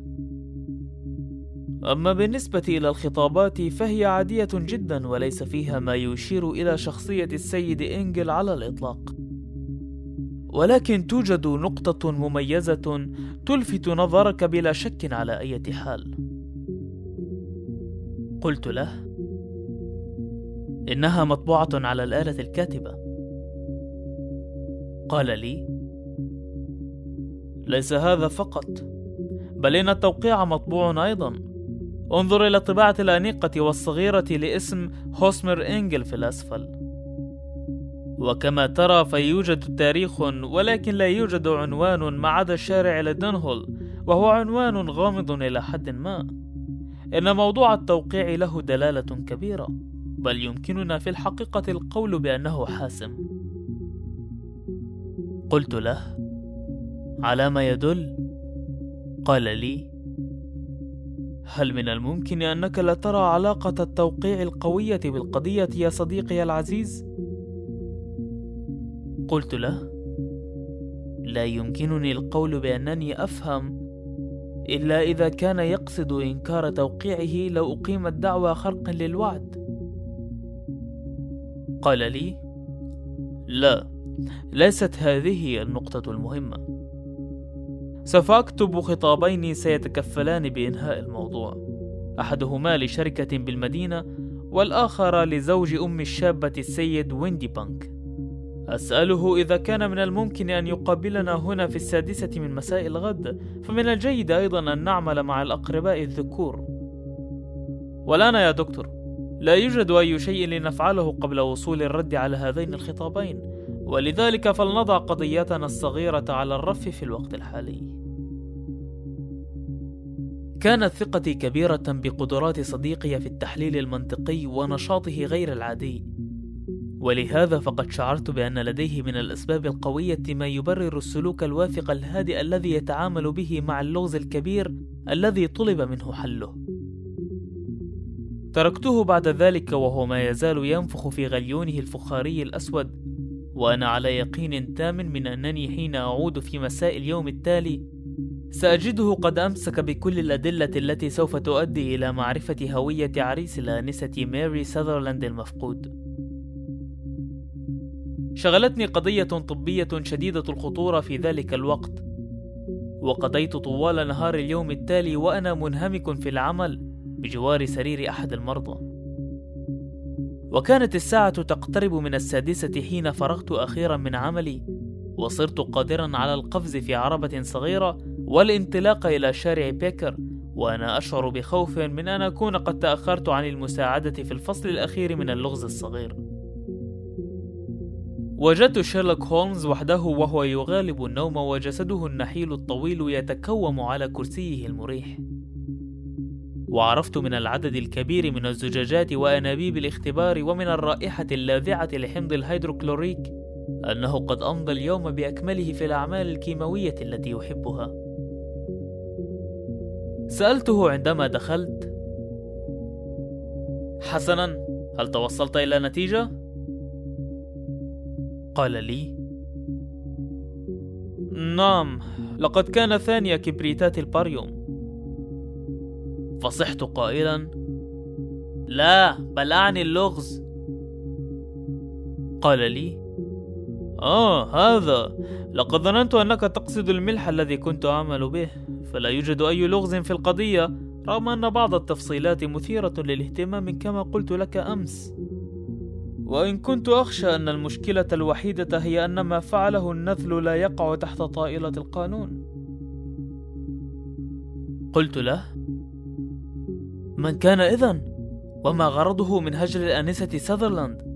أما بالنسبة إلى الخطابات فهي عادية جدا وليس فيها ما يشير إلى شخصية السيد إنجل على الإطلاق، ولكن توجد نقطة مميزة تلفت نظرك بلا شك على أي حال. قلت له: إنها مطبوعة على الآلة الكاتبة. قال لي: ليس هذا فقط، بل إن التوقيع مطبوع أيضا. انظر إلى طباعة الأنيقة والصغيرة لاسم هوسمر إنجل في الأسفل. وكما ترى فيوجد تاريخ ولكن لا يوجد عنوان ما عدا شارع لدنهول، وهو عنوان غامض إلى حد ما. إن موضوع التوقيع له دلالة كبيرة، بل يمكننا في الحقيقة القول بأنه حاسم. قلت له: على ما يدل. قال لي: هل من الممكن أنك لا ترى علاقة التوقيع القوية بالقضية يا صديقي العزيز؟ قلت له: لا يمكنني القول بأنني أفهم، إلا إذا كان يقصد إنكار توقيعه لو أقيمت دعوى خرق للوعد. قال لي: لا، ليست هذه هي النقطة المهمة. سوف أكتب خطابين سيتكفلان بإنهاء الموضوع، أحدهما لشركة بالمدينة، والآخر لزوج أم الشابة السيد ويندي بانك. أسأله إذا كان من الممكن أن يقابلنا هنا في 6 من مساء الغد، فمن الجيد أيضا أن نعمل مع الأقرباء الذكور. والآن يا دكتور، لا يوجد أي شيء لنفعله قبل وصول الرد على هذين الخطابين، ولذلك فلنضع قضيتنا الصغيرة على الرف في الوقت الحالي. كانت ثقتي كبيرة بقدرات صديقي في التحليل المنطقي ونشاطه غير العادي، ولهذا فقد شعرت بأن لديه من الأسباب القوية ما يبرر السلوك الواثق الهادئ الذي يتعامل به مع اللغز الكبير الذي طلب منه حله. تركته بعد ذلك وهو ما يزال ينفخ في غليونه الفخاري الأسود، وأنا على يقين تام من أنني حين أعود في مساء اليوم التالي سأجده قد أمسك بكل الأدلة التي سوف تؤدي إلى معرفة هوية عريس الآنسة ماري ساذرلاند المفقود. شغلتني قضية طبية شديدة الخطورة في ذلك الوقت، وقضيت طوال نهار اليوم التالي وأنا منهمك في العمل بجوار سرير أحد المرضى. وكانت الساعة تقترب من 6 حين فرغت أخيرا من عملي، وصرت قادرا على القفز في عربة صغيرة والانطلاق إلى شارع بيكر، وأنا أشعر بخوف من أن أكون قد تأخرت عن المساعدة في الفصل الأخير من اللغز الصغير. وجدت شيرلوك هولمز وحده وهو يغالب النوم وجسده النحيل الطويل يتكوم على كرسيه المريح، وعرفت من العدد الكبير من الزجاجات وأنابيب الاختبار ومن الرائحة اللاذعة لحمض الهيدروكلوريك أنه قد أمضى اليوم بأكمله في الأعمال الكيماوية التي يحبها. سألته عندما دخلت: حسنا، هل توصلت إلى نتيجة؟ قال لي: نعم، لقد كان ثاني كبريتات الباريوم. فصحت قائلا: لا، بل أعني اللغز. قال لي: هذا، لقد ظننت أنك تقصد الملح الذي كنت أعمل به، فلا يوجد أي لغز في القضية، رغم أن بعض التفصيلات مثيرة للاهتمام كما قلت لك أمس، وإن كنت أخشى أن المشكلة الوحيدة هي أن ما فعله النذل لا يقع تحت طائلة القانون. قلت له: من كان إذن؟ وما غرضه من هجر الآنسة ساذرلاند؟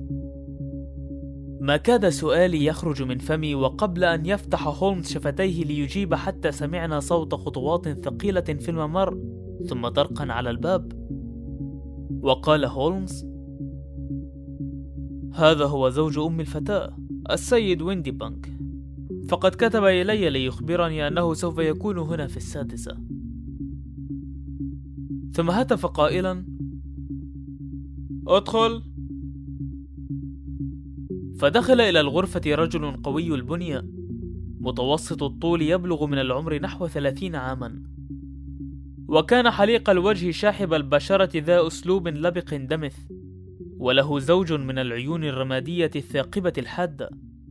ما كاد سؤالي يخرج من فمي، وقبل أن يفتح هولمز شفتيه ليجيب حتى سمعنا صوت خطوات ثقيلة في الممر ثم طرقا على الباب. وقال هولمز: هذا هو زوج أم الفتاة، السيد ويندي بانك، فقد كتب إلي ليخبرني أنه سوف يكون هنا في 6. ثم هتف قائلا: ادخل. فدخل إلى الغرفة رجل قوي البنية متوسط الطول يبلغ من العمر نحو 30 عاما، وكان حليق الوجه شاحب البشرة ذا أسلوب لبق دمث، وله زوج من العيون الرمادية الثاقبة الحادة.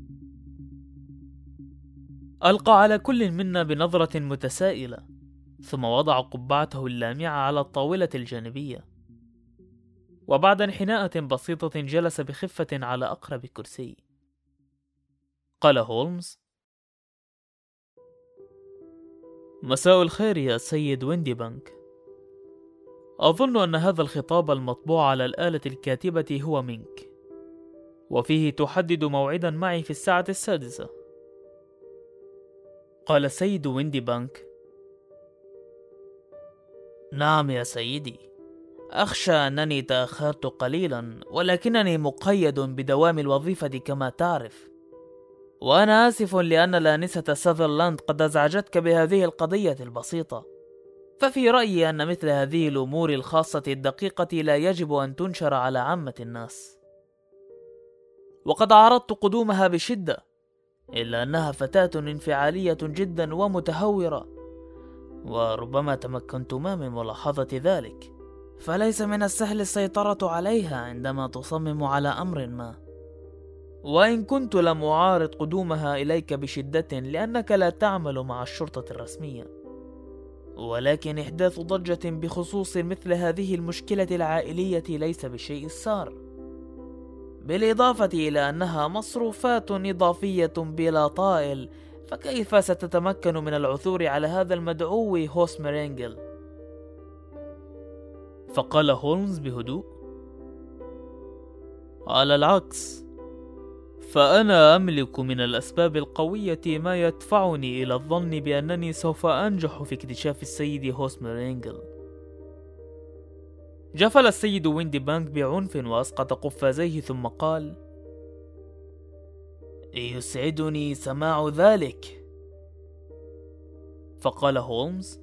ألقى على كل منا بنظرة متسائلة، ثم وضع قبعته اللامعة على الطاولة الجانبية، وبعد انحناءة بسيطة جلس بخفة على أقرب كرسي. قال هولمز: مساء الخير يا سيد ويندي بانك. أظن أن هذا الخطاب المطبوع على الآلة الكاتبة هو منك، وفيه تحدد موعدا معي في 6. قال السيد ويندي بانك: نعم يا سيدي، أخشى أنني تأخرت قليلا، ولكنني مقيد بدوام الوظيفة كما تعرف، وأنا آسف لأن الآنسة ساذرلاند قد أزعجتك بهذه القضية البسيطة، ففي رأيي أن مثل هذه الأمور الخاصة الدقيقة لا يجب أن تنشر على عامة الناس. وقد عرضت قدومها بشدة، إلا أنها فتاة انفعالية جدا ومتهورة، وربما تمكنتما من ملاحظة ذلك، فليس من السهل السيطرة عليها عندما تصمم على أمر ما. وإن كنت لم أعارض قدومها إليك بشدة لأنك لا تعمل مع الشرطة الرسمية، ولكن إحداث ضجة بخصوص مثل هذه المشكلة العائلية ليس بالشيء السار، بالإضافة إلى أنها مصروفات إضافية بلا طائل، فكيف ستتمكن من العثور على هذا المدعو هوسمرينجل؟ فقال هولمز بهدوء: على العكس، فأنا أملك من الأسباب القوية ما يدفعني إلى الظن بأنني سوف أنجح في اكتشاف السيد هوسمرينجل. جفل السيد وينديبانك بعنف وأسقط قفازيه ثم قال: يسعدني سماع ذلك. فقال هولمز: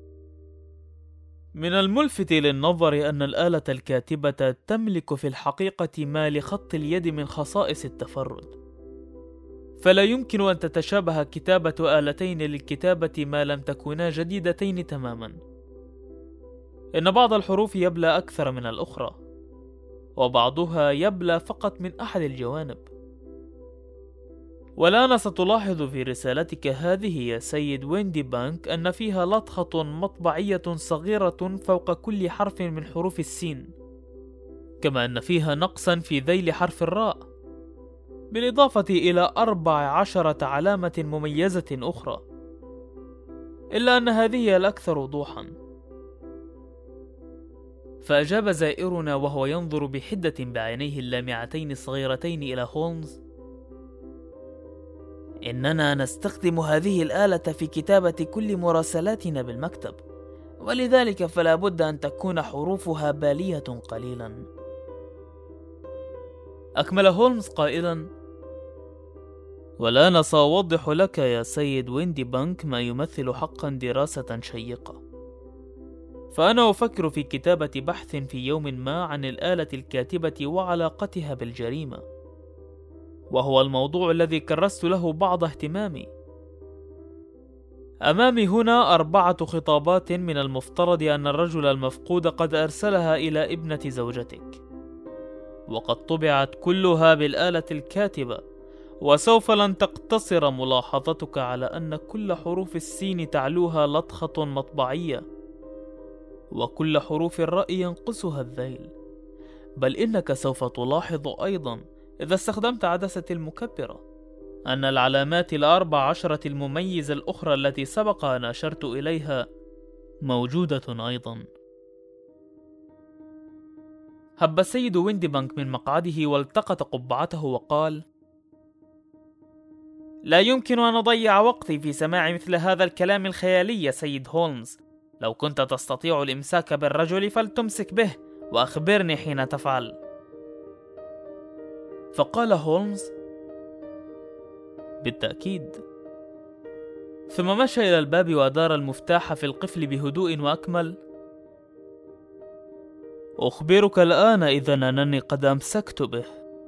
من الملفت للنظر أن الآلة الكاتبة تملك في الحقيقة ما لخط اليد من خصائص التفرد، فلا يمكن أن تتشابه كتابة آلتين للكتابة ما لم تكونا جديدتين تماما. إن بعض الحروف يبلى أكثر من الأخرى، وبعضها يبلى فقط من أحد الجوانب. والآن ستلاحظ في رسالتك هذه يا سيد وينديبانك أن فيها لطخة مطبعية صغيرة فوق كل حرف من حروف السين، كما أن فيها نقصا في ذيل حرف الراء، بالإضافة إلى 14 علامة مميزة أخرى، إلا أن هذه الأكثر وضوحا. فأجاب زائرنا وهو ينظر بحدة بعينيه اللامعتين الصغيرتين إلى هولمز: إننا نستخدم هذه الآلة في كتابة كل مراسلاتنا بالمكتب، ولذلك فلا بد أن تكون حروفها بالية قليلا. أكمل هولمز قائلا: والآن سأوضح لك يا سيد وينديبانك ما يمثل حقا دراسة شيقة. فأنا أفكر في كتابة بحث في يوم ما عن الآلة الكاتبة وعلاقتها بالجريمة، وهو الموضوع الذي كرست له بعض اهتمامي. أمامي هنا 4 خطابات من المفترض أن الرجل المفقود قد أرسلها إلى ابنة زوجتك، وقد طبعت كلها بالآلة الكاتبة، وسوف لن تقتصر ملاحظتك على أن كل حروف السين تعلوها لطخة مطبعية، وكل حروف الراء ينقصها الذيل، بل إنك سوف تلاحظ أيضا إذا استخدمت عدسة المكبرة أن العلامات 14 المميزة الأخرى التي سبق أن أشرت إليها موجودة أيضا. هب السيد وينديبانك من مقعده والتقط قبعته وقال: لا يمكن أن أضيع وقتي في سماع مثل هذا الكلام الخيالي يا سيد هولمز. لو كنت تستطيع الإمساك بالرجل فلتمسك به، وأخبرني حين تفعل. فقال هولمز: بالتأكيد. ثم مشى إلى الباب وأدار المفتاح في القفل بهدوء وأكمل: أخبرك الآن إذن أنني قد أمسكت به.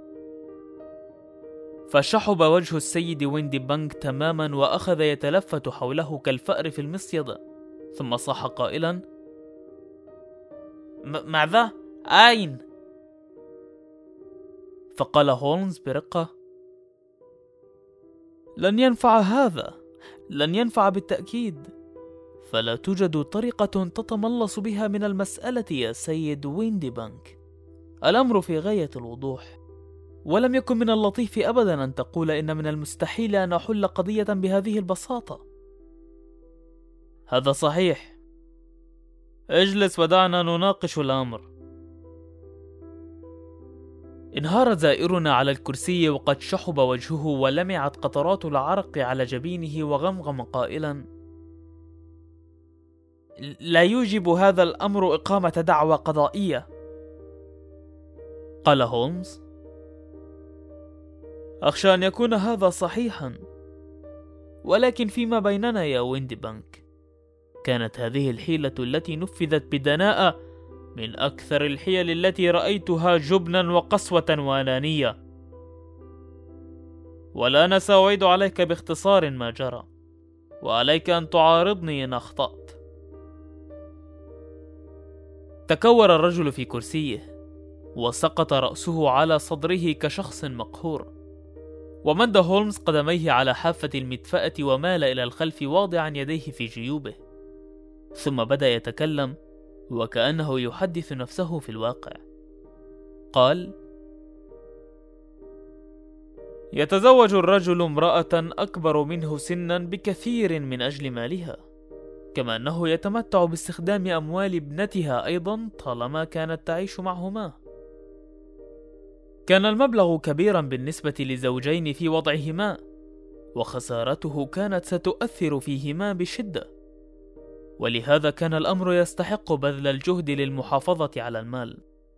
فشحب وجه السيد وينديبانك تماما وأخذ يتلفت حوله كالفأر في المصيدة، ثم صاح قائلا: ماذا؟ أين؟ فقال هولمز برقة: لن ينفع هذا، لن ينفع بالتأكيد، فلا توجد طريقة تتملص بها من المسألة يا سيد وينديبانك. الأمر في غاية الوضوح، ولم يكن من اللطيف أبدا أن تقول إن من المستحيل أن أحل قضية بهذه البساطة. هذا صحيح. اجلس ودعنا نناقش الأمر. انهار زائرنا على الكرسي وقد شحب وجهه ولمعت قطرات العرق على جبينه، وغمغم قائلا: لا يوجب هذا الأمر إقامة دعوى قضائية. قال هولمز: أخشى أن يكون هذا صحيحا، ولكن فيما بيننا يا ويندي بانك، كانت هذه الحيلة التي نفذت بدناءة من أكثر الحيل التي رأيتها جبنا وقسوة وأنانية. والآن سأعيد عليك باختصار ما جرى، وعليك أن تعارضني إن أخطأت. تكور الرجل في كرسيه، وسقط رأسه على صدره كشخص مقهور، ومد هولمز قدميه على حافة المدفأة ومال إلى الخلف واضعا يديه في جيوبه، ثم بدأ يتكلم وكأنه يحدث نفسه في الواقع. قال: يتزوج الرجل امرأة أكبر منه سنا بكثير من أجل مالها، كما أنه يتمتع باستخدام أموال ابنتها أيضا طالما كانت تعيش معهما. كان المبلغ كبيرا بالنسبة لزوجين في وضعهما، وخسارته كانت ستؤثر فيهما بشدة، ولهذا كان الأمر يستحق بذل الجهد للمحافظة على المال.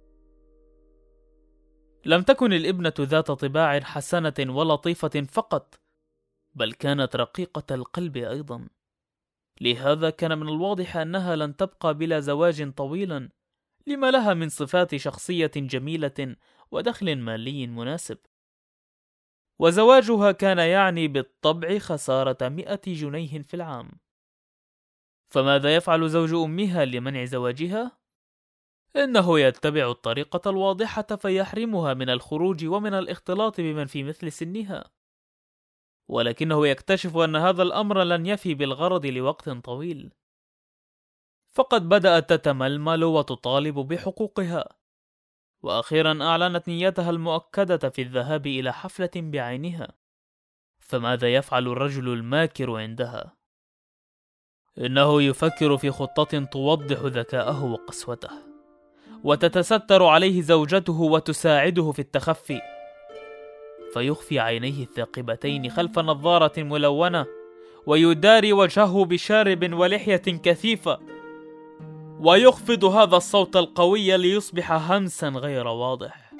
لم تكن الابنة ذات طباع حسنة ولطيفة فقط، بل كانت رقيقة القلب أيضا، لهذا كان من الواضح أنها لن تبقى بلا زواج طويلا، لما لها من صفات شخصية جميلة ودخل مالي مناسب. وزواجها كان يعني بالطبع خسارة 100 جنيه في العام. فماذا يفعل زوج أمها لمنع زواجها؟ إنه يتبع الطريقة الواضحة فيحرمها من الخروج ومن الاختلاط بمن في مثل سنها، ولكنه يكتشف أن هذا الأمر لن يفي بالغرض لوقت طويل، فقد بدأت تتململ وتطالب بحقوقها، وأخيرا أعلنت نيتها المؤكدة في الذهاب إلى حفلة بعينها. فماذا يفعل الرجل الماكر عندها؟ إنه يفكر في خطة توضح ذكاءه وقسوته، وتتستر عليه زوجته وتساعده في التخفي، فيخفي عينيه الثاقبتين خلف نظارة ملونة، ويداري وجهه بشارب ولحية كثيفة، ويخفض هذا الصوت القوي ليصبح همسا غير واضح.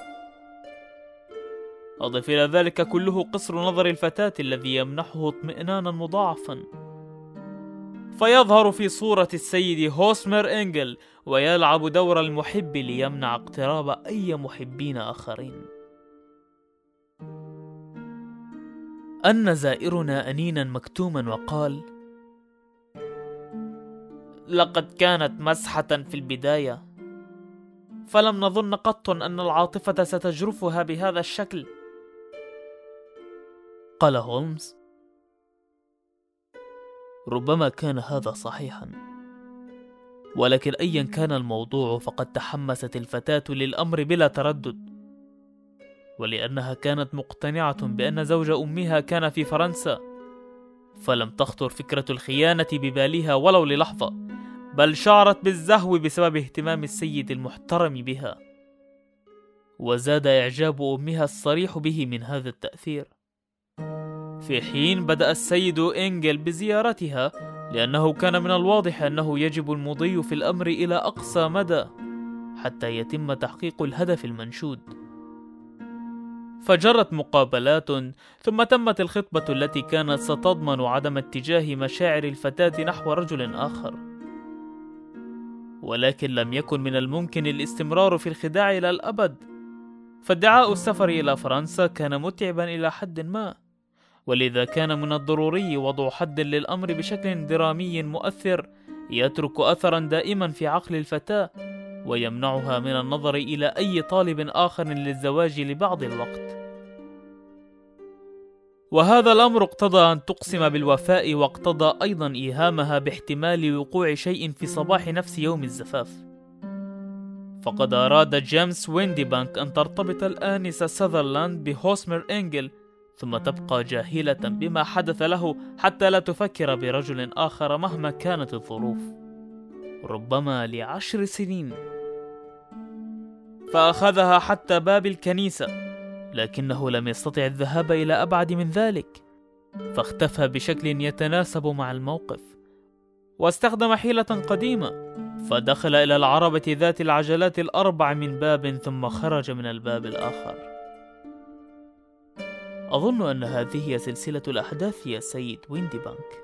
أضف إلى ذلك كله قصر نظر الفتاة الذي يمنحه اطمئنانا مضاعفا، فيظهر في صورة السيد هوسمر إنجل ويلعب دور المحب ليمنع اقتراب أي محبين آخرين. أن زائرنا أنينا مكتوما وقال: لقد كانت مسحة في البداية، فلم نظن قط أن العاطفة ستجرفها بهذا الشكل. قال هولمز: ربما كان هذا صحيحا، ولكن أيا كان الموضوع فقد تحمست الفتاة للأمر بلا تردد، ولأنها كانت مقتنعة بأن زوج أمها كان في فرنسا، فلم تخطر فكرة الخيانة ببالها ولو للحظة، بل شعرت بالزهو بسبب اهتمام السيد المحترم بها، وزاد إعجاب أمها الصريح به من هذا التأثير. في حين بدأ السيد إنجل بزيارتها، لأنه كان من الواضح أنه يجب المضي في الأمر إلى أقصى مدى حتى يتم تحقيق الهدف المنشود. فجرت مقابلات، ثم تمت الخطبة التي كانت ستضمن عدم اتجاه مشاعر الفتاة نحو رجل آخر، ولكن لم يكن من الممكن الاستمرار في الخداع إلى الأبد، فادعاء السفر إلى فرنسا كان متعبا إلى حد ما، ولذا كان من الضروري وضع حد للأمر بشكل درامي مؤثر يترك أثرا دائما في عقل الفتاة، ويمنعها من النظر إلى أي طالب آخر للزواج لبعض الوقت. وهذا الأمر اقتضى أن تقسم بالوفاء، واقتضى أيضا إيهامها باحتمال وقوع شيء في صباح نفس يوم الزفاف. فقد أراد جيمس ويندي بانك أن ترتبط الآنسة ساذرلاند بهوسمر إنجل، ثم تبقى جاهلة بما حدث له حتى لا تفكر برجل آخر مهما كانت الظروف، ربما ل10 سنين. فأخذها حتى باب الكنيسة، لكنه لم يستطع الذهاب إلى أبعد من ذلك، فاختفى بشكل يتناسب مع الموقف، واستخدم حيلة قديمة، فدخل إلى العربة ذات العجلات ال4 من باب، ثم خرج من الباب الآخر. أظن أن هذه هي سلسلة الأحداث يا سيد وينديبانك.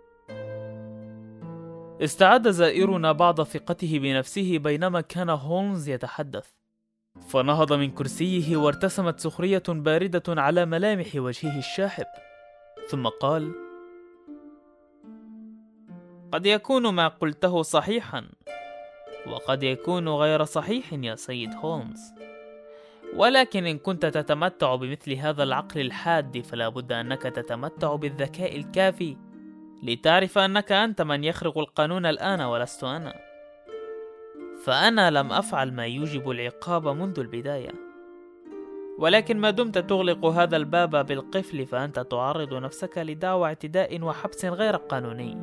استعاد زائرنا بعض ثقته بنفسه بينما كان هولمز يتحدث، فنهض من كرسيه وارتسمت سخرية باردة على ملامح وجهه الشاحب، ثم قال: قد يكون ما قلته صحيحا، وقد يكون غير صحيح يا سيد هولمز، ولكن إن كنت تتمتع بمثل هذا العقل الحاد فلا بد أنك تتمتع بالذكاء الكافي لتعرف أنك أنت من يخرق القانون الآن ولست أنا. فأنا لم أفعل ما يوجب العقاب منذ البداية، ولكن ما دمت تغلق هذا الباب بالقفل فأنت تعرض نفسك لدعوى اعتداء وحبس غير قانوني.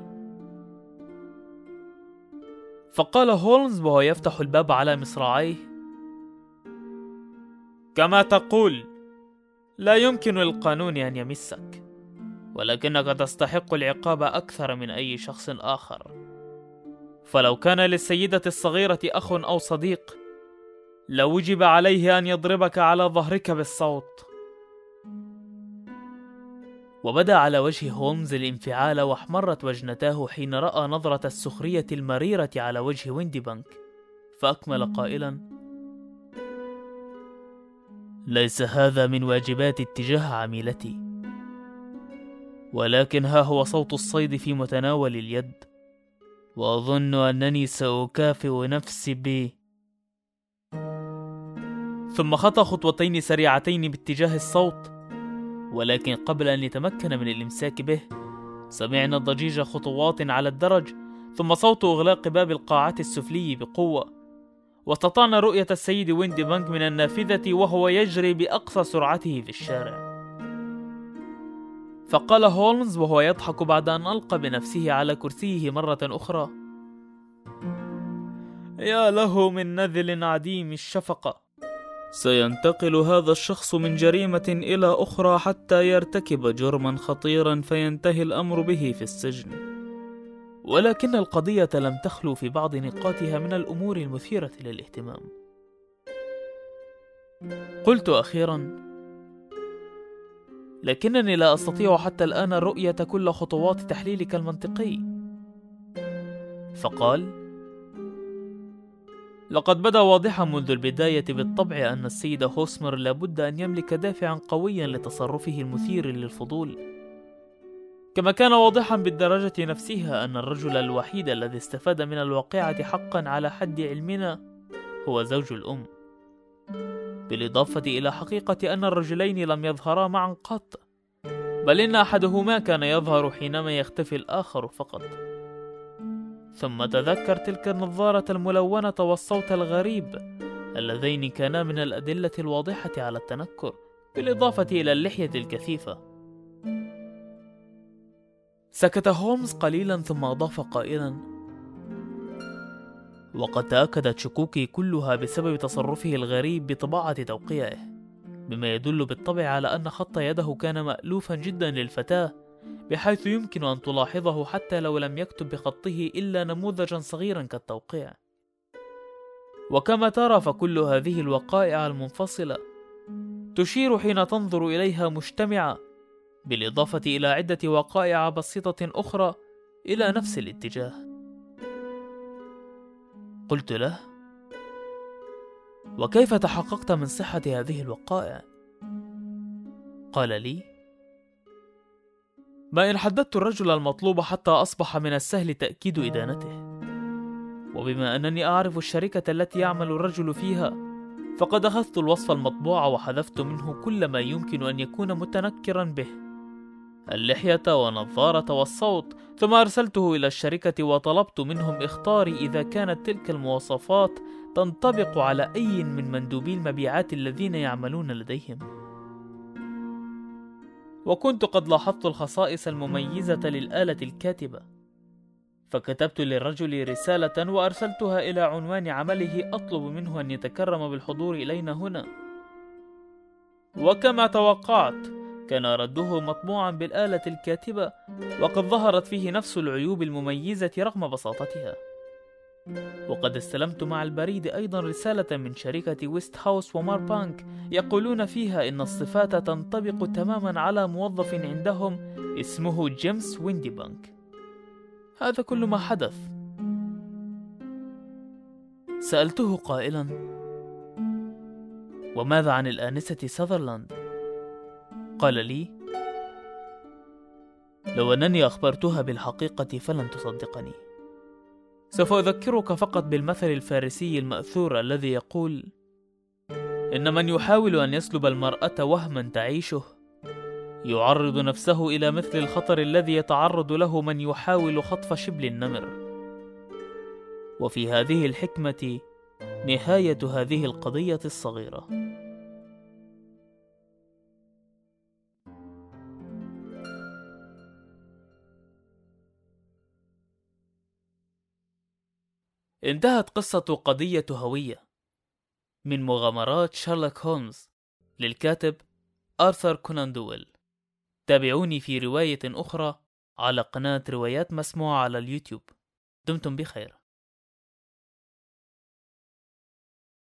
فقال هولمز وهو يفتح الباب على مصراعيه: كما تقول، لا يمكن للقانون أن يمسك، ولكنك تستحق العقاب أكثر من أي شخص آخر. فلو كان للسيدة الصغيرة أخ أو صديق لوجب عليه أن يضربك على ظهرك بالصوت. وبدا على وجه هولمز الانفعال واحمرت وجنتاه حين رأى نظرة السخرية المريرة على وجه وينديبانك، فأكمل قائلا: ليس هذا من واجباتي اتجاه عميلتي، ولكن ها هو صوت الصيد في متناول اليد، وأظن أنني سأكافئ نفسي به. ثم خطى خطوتين سريعتين باتجاه الصوت، ولكن قبل أن يتمكن من الإمساك به سمعنا ضجيج خطوات على الدرج، ثم صوت إغلاق باب القاعة السفلي بقوة، واستطعنا رؤية السيد وينديبانك من النافذة وهو يجري بأقصى سرعته في الشارع. فقال هولمز وهو يضحك بعد أن ألقى بنفسه على كرسيه مرة أخرى: يا له من نذل عديم الشفقة، سينتقل هذا الشخص من جريمة إلى أخرى حتى يرتكب جرما خطيرا فينتهي الأمر به في السجن. ولكن القضية لم تخلو في بعض نقاطها من الأمور المثيرة للاهتمام. قلت أخيرا: لكنني لا أستطيع حتى الآن رؤية كل خطوات تحليلك المنطقي. فقال: لقد بدا واضحا منذ البداية بالطبع أن السيد هوسمر لابد أن يملك دافعا قويا لتصرفه المثير للفضول، كما كان واضحا بالدرجة نفسها أن الرجل الوحيد الذي استفاد من الواقعة حقا على حد علمنا هو زوج الأم، بالإضافة إلى حقيقة أن الرجلين لم يظهرا معا قط، بل إن أحدهما كان يظهر حينما يختفي الآخر فقط. ثم تذكر تلك النظارة الملونة والصوت الغريب اللذين كانا من الأدلة الواضحة على التنكر، بالإضافة إلى اللحية الكثيفة. سكت هولمز قليلا ثم أضاف قائلا: وقد تأكدت شكوكي كلها بسبب تصرفه الغريب بطباعة توقيعه، مما يدل بالطبع على أن خط يده كان مألوفا جدا للفتاة، بحيث يمكن أن تلاحظه حتى لو لم يكتب بخطه إلا نموذجا صغيرا كالتوقيع. وكما ترى فكل هذه الوقائع المنفصلة تشير حين تنظر إليها مجتمعة، بالإضافة إلى عدة وقائع بسيطة أخرى إلى نفس الاتجاه. قلت له: وكيف تحققت من صحة هذه الوقائع؟ قال لي: ما إن حددت الرجل المطلوب حتى أصبح من السهل تأكيد إدانته، وبما أنني أعرف الشركة التي يعمل الرجل فيها فقد أخذت الوصف المطبوع وحذفت منه كل ما يمكن أن يكون متنكرا به، اللحية والنظارة والصوت، ثم أرسلته إلى الشركة وطلبت منهم اختاري إذا كانت تلك المواصفات تنطبق على أي من مندوبي المبيعات الذين يعملون لديهم. وكنت قد لاحظت الخصائص المميزة للآلة الكاتبة، فكتبت للرجل رسالة وأرسلتها إلى عنوان عمله أطلب منه أن يتكرم بالحضور إلينا هنا. وكما توقعت كان رده مطبوعا بالآلة الكاتبة، وقد ظهرت فيه نفس العيوب المميزة رغم بساطتها. وقد استلمت مع البريد أيضا رسالة من شركة ويست هاوس ومار بانك يقولون فيها إن الصفات تنطبق تماما على موظف عندهم اسمه جيمس ويندي بانك. هذا كل ما حدث. سألته قائلا: وماذا عن الآنسة ساذرلاند؟ قال لي: لو أنني أخبرتها بالحقيقة فلن تصدقني. سوف أذكرك فقط بالمثل الفارسي المأثور الذي يقول: إن من يحاول أن يسلب المرأة وهما تعيشه يعرض نفسه إلى مثل الخطر الذي يتعرض له من يحاول خطف شبل النمر. وفي هذه الحكمة نهاية هذه القضية الصغيرة. انتهت قصة قضية هوية من مغامرات شارلوك هولمز للكاتب آرثر كونان دويل. تابعوني في رواية أخرى على قناة روايات مسموعة على اليوتيوب. دمتم بخير.